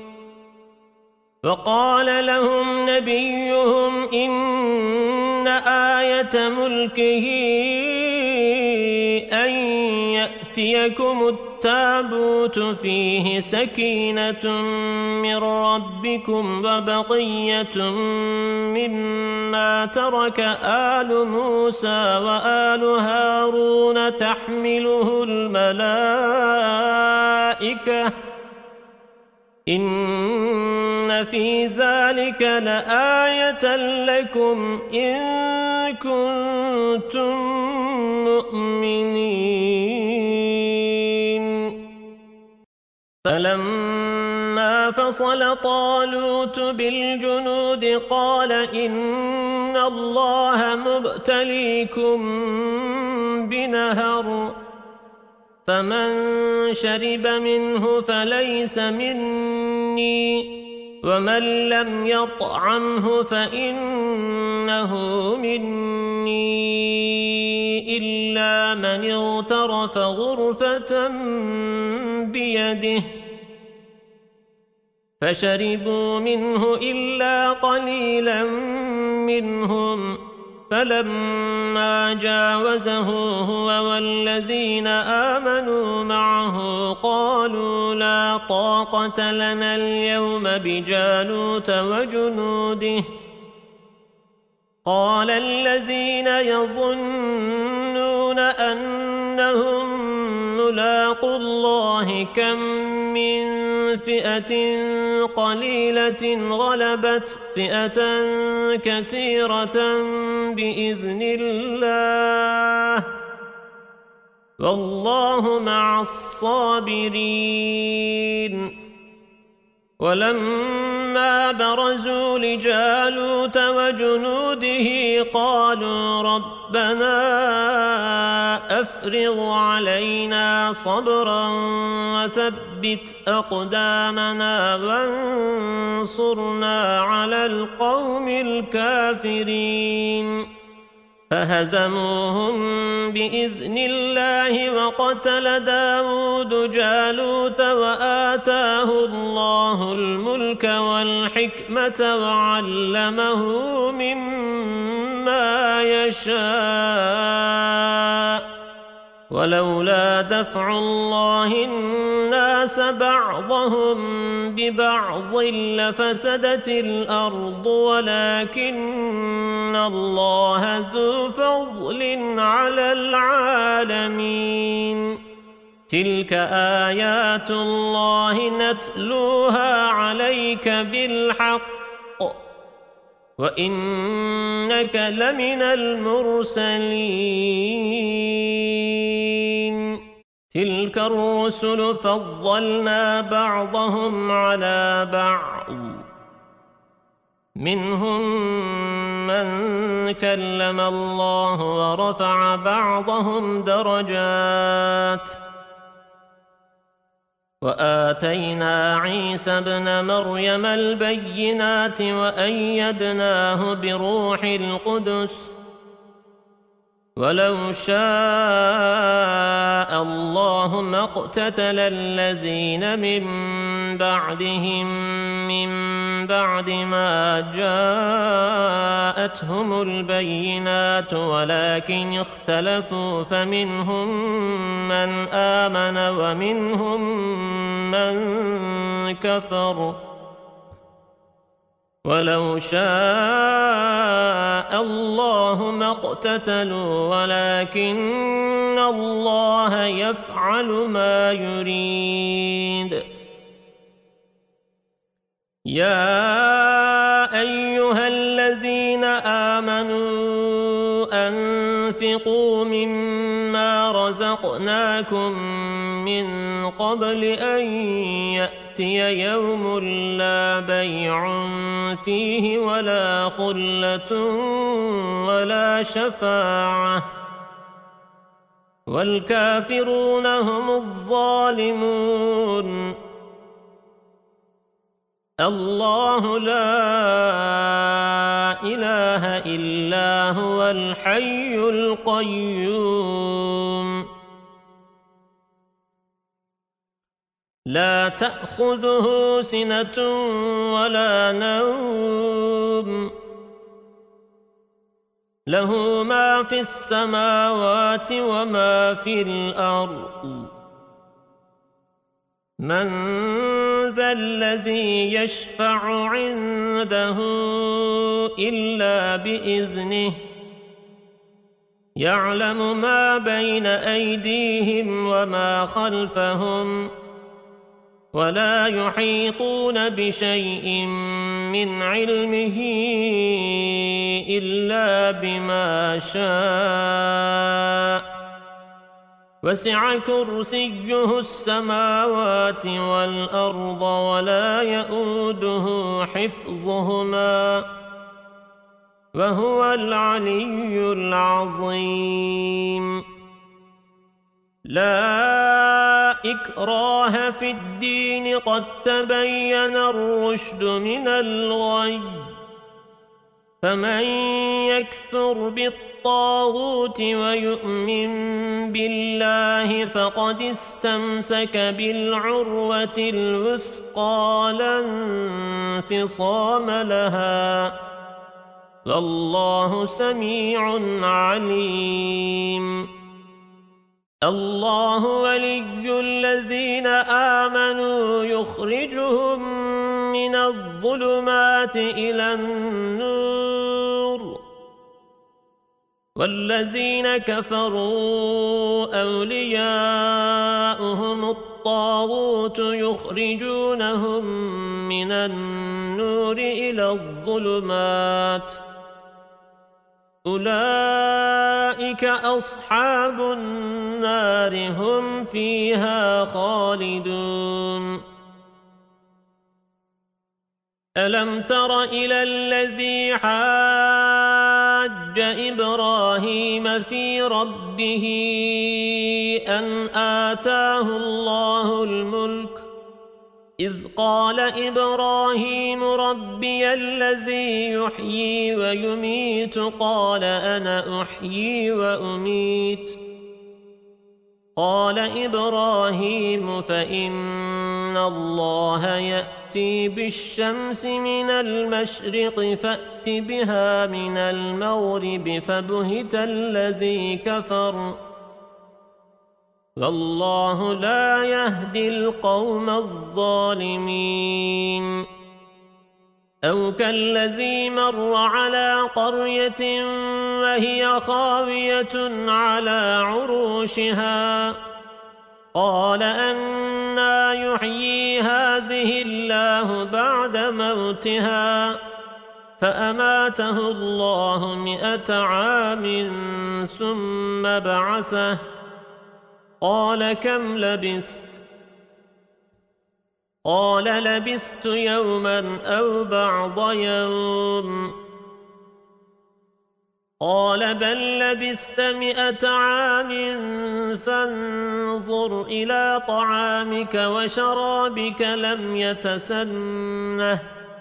وقال لهم نبيهم إن آية ملكه أن يأتيكم التابوت فيه سكينة من ربكم وبقية مما ترك آل موسى وآل هارون تحمله الملائكة إن في ذلك لآية لكم إن كنتم مؤمنين فلما فصل طالوت بالجنود قال إن الله مبتليكم بنهر فمن شرب منه فليس مني ومن لم يطعمه فإنه مني إلا من اغترف غرفة بيده فشربوا منه إلا قليلا منهم فلما جاوزه هو والذين آمنوا معه قالوا لا طاقة لنا اليوم بجالوت وجنوده قال الذين يظنون أنهم ملاقو الله كم من فئة قليلة غلبت فئة كثيرة بإذن الله والله مع الصابرين ولما برزوا لجالوت وجنوده قالوا ربنا أفرغ علينا صبرا وثبت أقدامنا وانصرنا على القوم الكافرين فهزموهم بإذن الله وقتل داود جالوت وآتاه الله الملك والحكمة وعلمه مما يشاء ولولا دفع الله الناس بعضهم ببعض لفسدت الأرض ولكن الله ذو فضل على العالمين تلك آيات الله نتلوها عليك بالحق وإنك لمن المرسلين تلك الرسل فضلنا بعضهم على بعض منهم من كلم الله ورفع بعضهم درجات وآتينا عيسى ابن مريم البينات وأيدناه بروح القدس ولو شاء الله ما اقتتل الذين من بعدهم من بعد ما جاءتهم البينات ولكن اختلفوا فمنهم من آمن ومنهم من كفر ولو شاء الله ما اقتتلوا ولكن الله يفعل ما يريد. يا أيها الذين آمنوا أنفقوا مما رزقناكم من قبل أن يأتي يوم لا بيع فيه ولا خلة ولا شفاعة والكافرون هم الظالمون. الله لا إله إلا هو الحي القيوم لا تأخذه سنة ولا نوم له ما في السماوات وما في الأرض من ذا الذي يشفع عنده إلا بإذنه يعلم ما بين أيديهم وما خلفهم ولا يحيطون بشيء من علمه إلا بما شاء وسع كرسيه السماوات والأرض ولا يؤوده حفظهما وهو العلي العظيم. لا إكراه في الدين قد تبين الرشد من الغي فمن يكفر بالطاغوت ويؤمن بالله فقد استمسك بالعروة الوثقى لا انفصام لها والله سميع عليم. الله ولي الذين آمنوا يخرجهم من الظلمات إلى النور والذين كفروا أولياؤهم الطاغوت يخرجونهم من النور إلى الظلمات أولئك أصحاب النار هم فيها خالدون. ألم تر إلى الذي حاج إبراهيم في ربه أن آتاه الله الملك إذ قال إبراهيم ربي الذي يحيي ويميت قال أنا أحيي وأميت قال إبراهيم فإن الله يأتي بالشمس من المشرق فأت بها من المغرب فبهت الذي كفر والله لا يهدي القوم الظالمين. أو كالذي مر على قرية وهي خاوية على عروشها قال أنى يحيي هذه الله بعد موتها فأماته الله 100 عام ثم بعثه قال كم لبثت قال لبثت يوما أو بعض يوم قال بل لبثت 100 عام فانظر إلى طعامك وشرابك لم يتسنه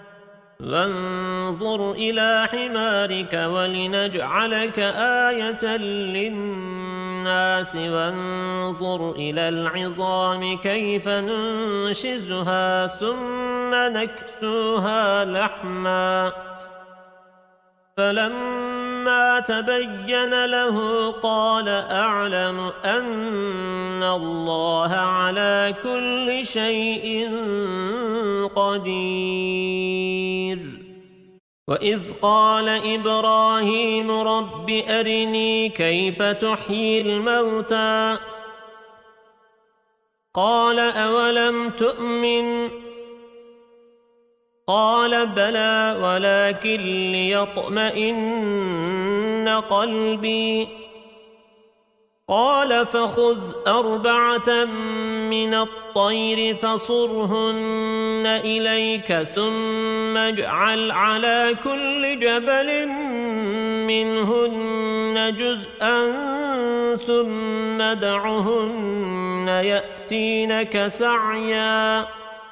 وانظر إلى حمارك ولنجعلك آية للناس وانظر إلى العظام كيف ننشزها ثم نكسوها لحما فلما تبين له قال أعلم أن الله على كل شيء قدير. وإذ قال إبراهيم رب أرني كيف تحيي الموتى قال أولم تؤمن قال بلى ولكن ليطمئن قلبي قال فخذ 4 من الطير فصرهن إليك ثم اجعل على كل جبل منهن جزءا ثم دعهن يأتينك سعيا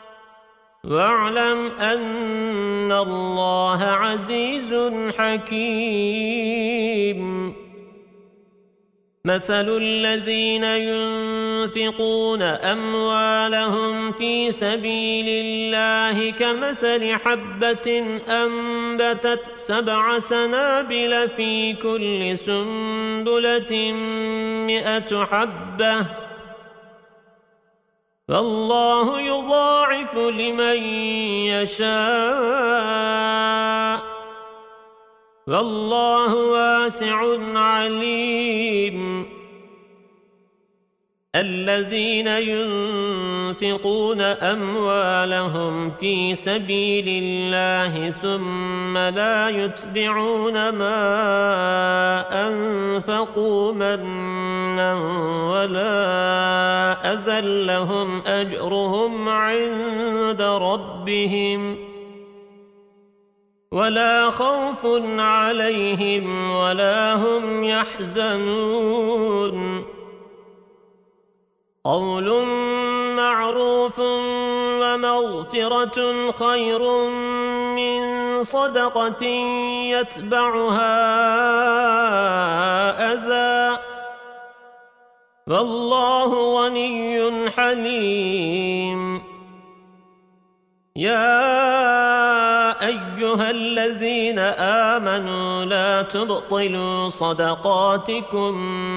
واعلم أن الله عزيز حكيم مثل الذين ينفقون أموالهم في سبيل الله كمثل حبة أنبتت 7 سنابل في كل سنبلة 100 حبة فالله يضاعف لمن يشاء والله واسع عليم الذين ينفقون أموالهم في سبيل الله ثم لا يتبعون ما أنفقوا منا ولا أذى لهم أجرهم عند ربهم ولا خوف عليهم ولا هم يحزنون قول معروف ومغفرة خير من صدقة يتبعها أذى والله غني حليم يا أيها الذين آمنوا لا تبطلوا صدقاتكم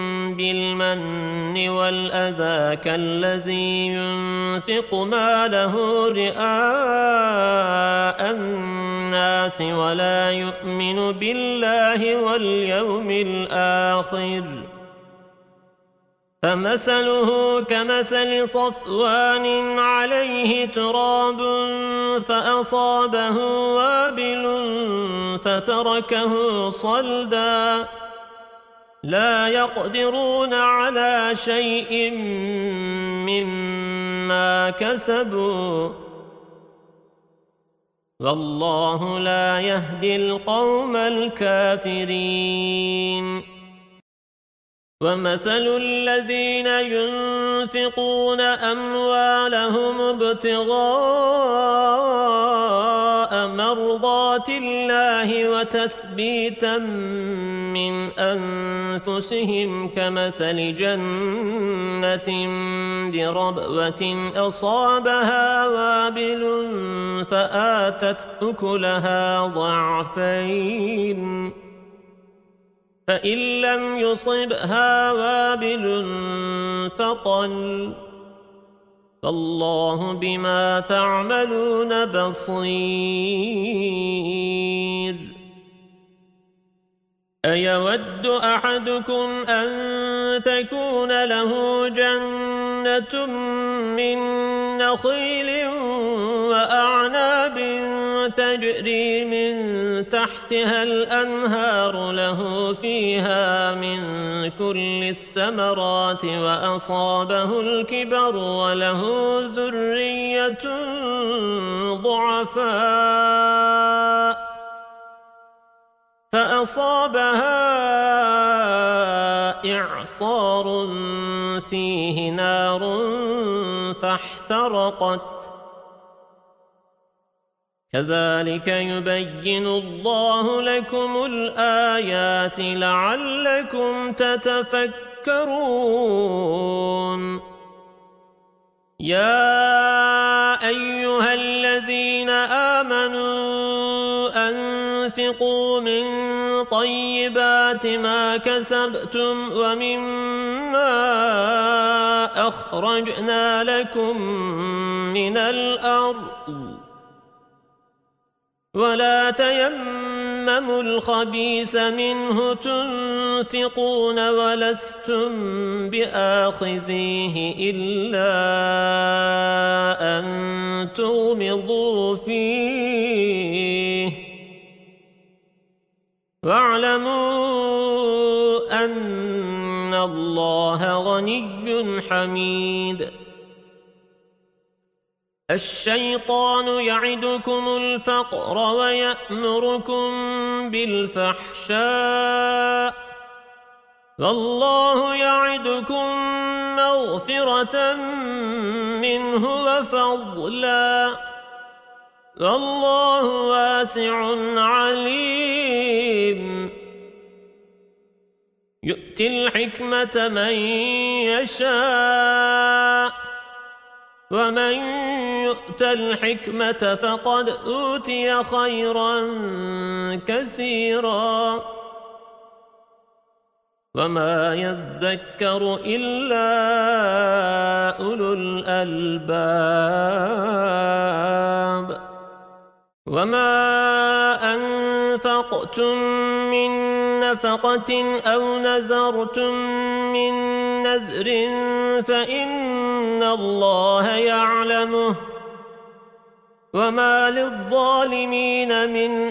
بالمن والأذى كالذي ينفق ماله رئاء الناس ولا يؤمن بالله واليوم الآخر فمثله كمثل صفوان عليه تراب فأصابه وابل فتركه صلدا لا يقدرون على شيء مما كسبوا والله لا يهدي القوم الكافرين ومثل الذين ينفقون أموالهم ابتغاء مرضات الله وتثبيتا من أنفسهم كمثل جنة بربوة أصابها وابل فآتت أكلها ضعفين فإن لم يصبها وابل فطل فالله بما تعملون بصير أيود أحدكم أن تكون له جنة من نخيل وأعناب تجري من تحتها الأنهار له فيها من كل الثمرات وأصابه الكبر وله ذرية ضعفاء فأصابها إعصار فيه نار فاحترقت كذلك يبين الله لكم الآيات لعلكم تتفكرون يا أيها الذين آمنوا أنفقوا من طيبات ما كسبتم ومما أخرجنا لكم من الأرض ولا تيمموا الخبيث منه تنفقون ولستم بآخذيه إلا أن تغمضوا فيه واعلموا أن الله غني حميد. الشيطان يعدكم الفقر ويأمركم بالفحشاء والله يعدكم مغفرة منه وفضلا والله واسع عليم. يؤتي الحكمة من يشاء ومن يؤت الحكمة فقد أوتي خيرا كثيرا وما يذكر إلا أولو الألباب. وما أنفقتم من نفقة أو نذرتم من نذر فإن الله يعلمه وما للظالمين من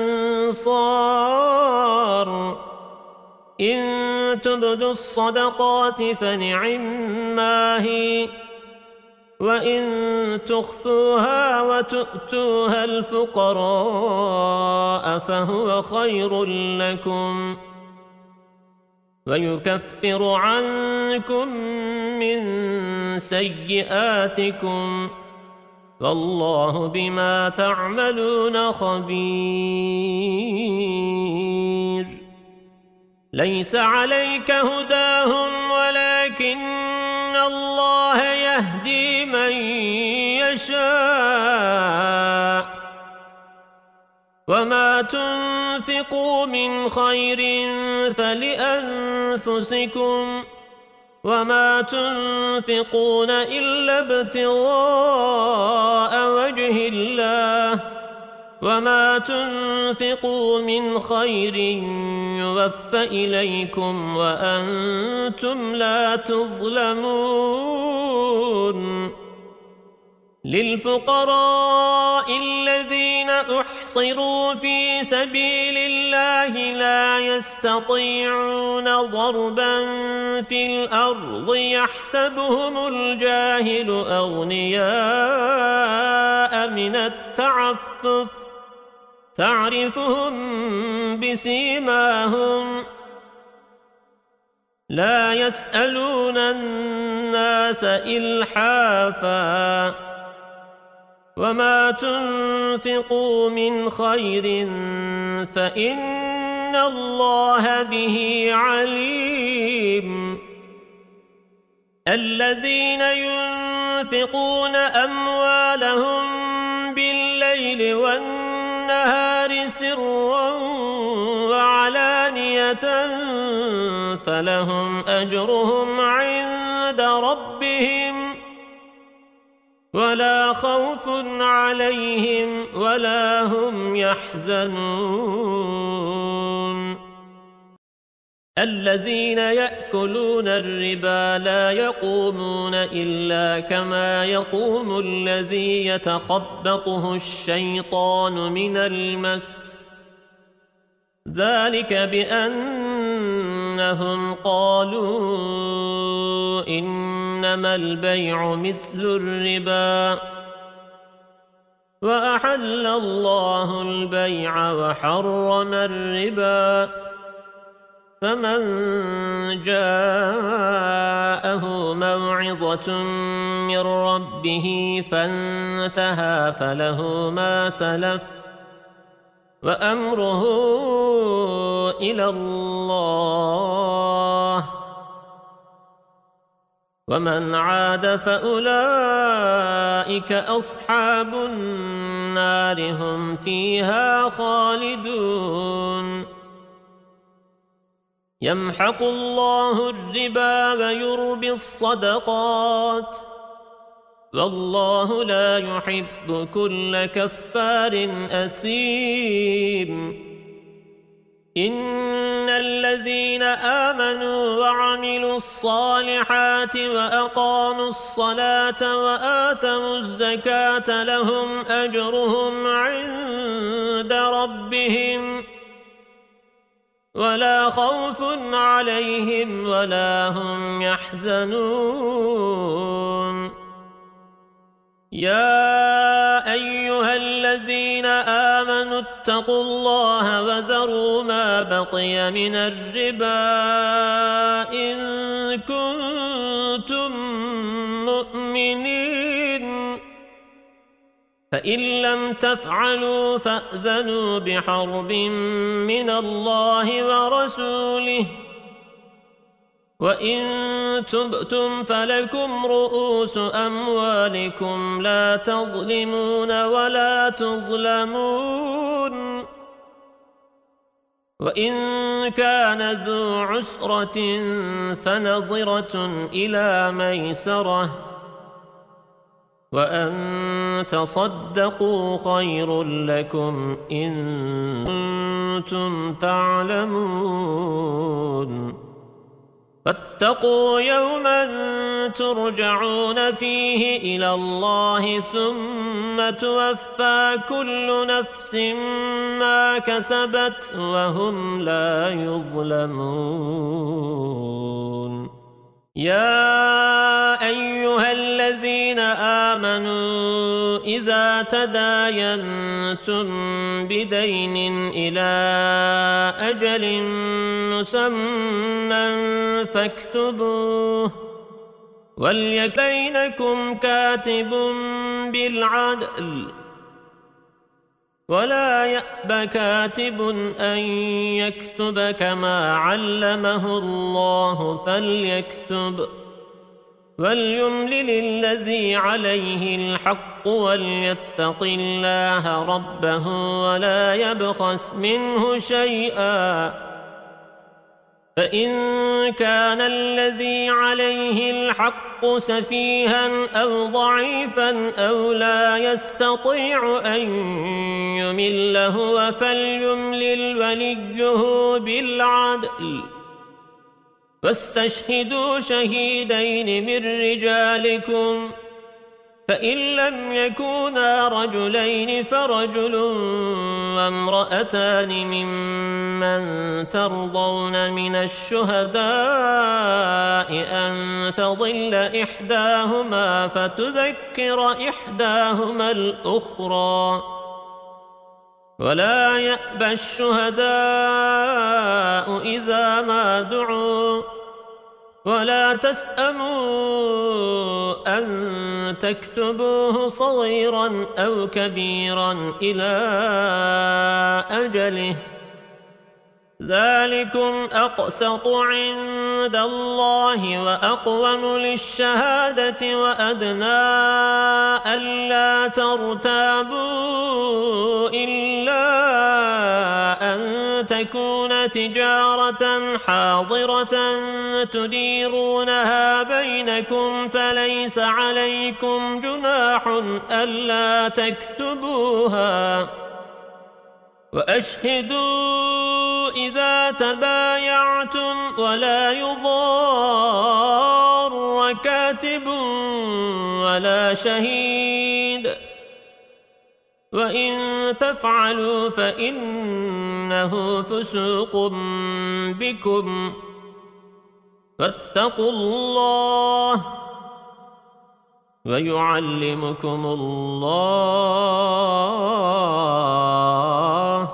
أنصار. إن تبدوا الصدقات فنعما هي وإن تخفوها وتؤتوها الفقراء فهو خير لكم ويكفر عنكم من سيئاتكم والله بما تعملون خبير. ليس عليك هداهم ولكن الله يهدي من يشاء وما تنفقوا من خير فلأنفسكم وما تنفقون إلا ابتغاء وجه الله وما تنفقوا من خير يوفى إليكم وأنتم لا تظلمون. للفقراء الذين أحصروا في سبيل الله لا يستطيعون ضربا في الأرض يحسبهم الجاهل أغنياء من التعفف تعرفهم بسيماهم لا يسألون الناس إلحافا وما تنفقوا من خير فإن الله به عليم. الذين ينفقون أموالهم بالليل والنهار سرا وعلانية فلهم أجرهم عند ربهم ولا خوف عليهم ولا هم يحزنون. الذين يأكلون الربا لا يقومون إلا كما يقوم الذي يتخبطه الشيطان من المس ذلك بأنهم قالوا إنما البيع مثل الربا وأحل الله البيع وحرم الربا فمن جاءه موعظة من ربه فانتهى فله ما سلف وأمره إلى الله ومن عاد فأولئك أصحاب النار هم فيها خالدون. يمحق الله الربا ويربي الصدقات والله لا يحب كل كفار أثيم. إن الذين آمنوا وعملوا الصالحات وأقاموا الصلاة وآتوا الزكاة لهم أجرهم عند ربهم ولا خوف عليهم ولا هم يحزنون. يا أيها الذين آمنوا اتقوا الله وذروا ما بقي من الربا إن كنتم مؤمنين، فإن لم تفعلوا فأذنوا بحرب من الله ورسوله، وإن تبتم فلكم رؤوس أموالكم لا تظلمون ولا تظلمون. وإن كان ذو عسرة فنظرة إلى ميسرة، وأن تصدقوا خير لكم إن كنتم تعلمون. فاتقوا يوما ترجعون فيه إلى الله ثم توفى كل نفس ما كسبت وهم لا يظلمون. يا أيها الذين آمنوا إذا تداينتم بدين إلى أجل مسمى فاكتبوه، وليكن بينكم كاتب بالعدل ولا يأب كاتب أن يكتب كما علمه الله فليكتب، وليملل الذي عليه الحق وليتق الله ربه ولا يبخس منه شيئا، فإن كان الذي عليه الحق سفيها أو ضعيفا أو لا يستطيع أن يمل هو فليملل وليه بالعدل، واستشهدوا شهيدين من رجالكم، فإن لم يكونا رجلين فرجل وامرأتان ممن ترضون من الشهداء أن تضل إحداهما فتذكر إحداهما الأخرى، ولا يأبى الشهداء إذا ما دعوا، ولا تسأموا أن تكتبوه صغيرا أو كبيرا إلى أجله، ذلكم أقسط عند الله وأقوم للشهادة وأدنى ألا ترتابوا إلا أن تكون تجارة حاضرة تديرونها بينكم فليس عليكم جناح ألا تكتبوها، وأشهدوا إذا تبايعتم ولا يضار كاتب ولا شهيد، وإن تفعلوا فإنه فسوق بكم، فاتقوا الله ويعلمكم الله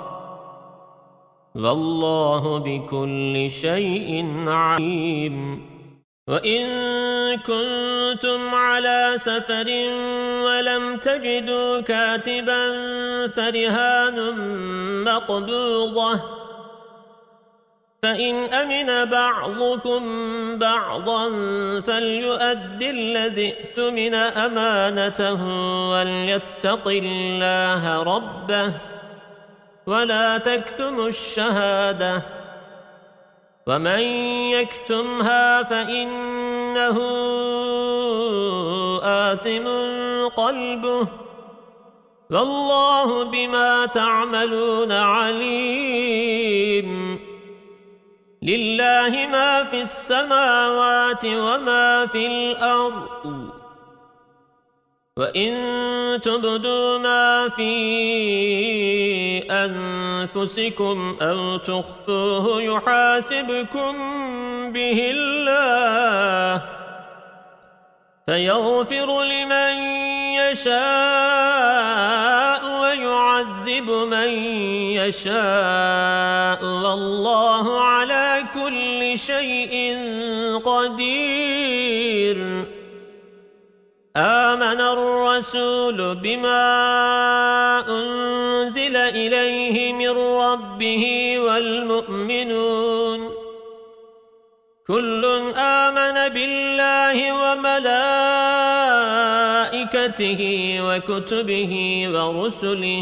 والله بكل شيء عليم. وإن كنتم على سفر ولم تجدوا كاتبا فرهان مقبوضة، فإن أمن بعضكم بعضا فليؤدي الذي اؤتمن أمانته وليتق الله ربه ولا تكتموا الشهادة، ومن يكتمها فإنه آثم قلبه والله بما تعملون عليم لله ما في السماوات وما في الأرض وإن تبدوا ما في أنفسكم أو تخفوه يحاسبكم به الله فيغفر لمن يشاء ويعذب من يشاء والله على كل شيء قدير آمن الرسول بما أنزل إليه من ربه والمؤمنون كل آمن بالله وملائكته وكتبه ورسله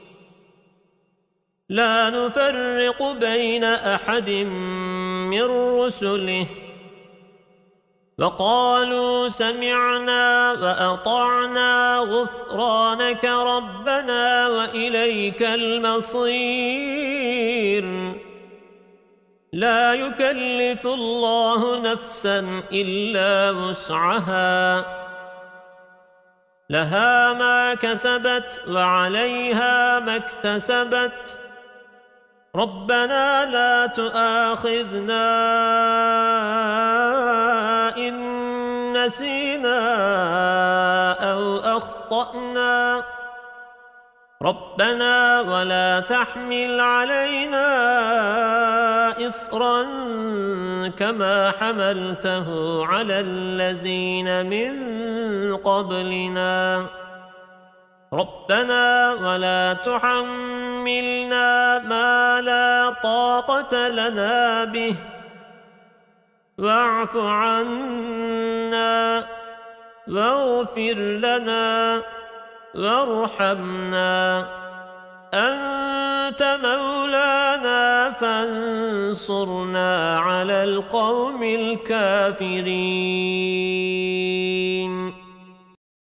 لا نفرق بين أحد من رسله وقالوا سمعنا وأطعنا غفرانك ربنا وإليك المصير لا يكلف الله نفسا إلا وسعها لها ما كسبت وعليها ما اكتسبت ربنا لا تؤاخذنا إن نسينا أو أخطأنا ربنا ولا تحمل علينا إصرا كما حملته على الذين من قبلنا ربنا ولا تحملنا ما لا طاقة لنا به واعف عنا واغفر لنا وارحمنا أنت مولانا فانصرنا على القوم الكافرين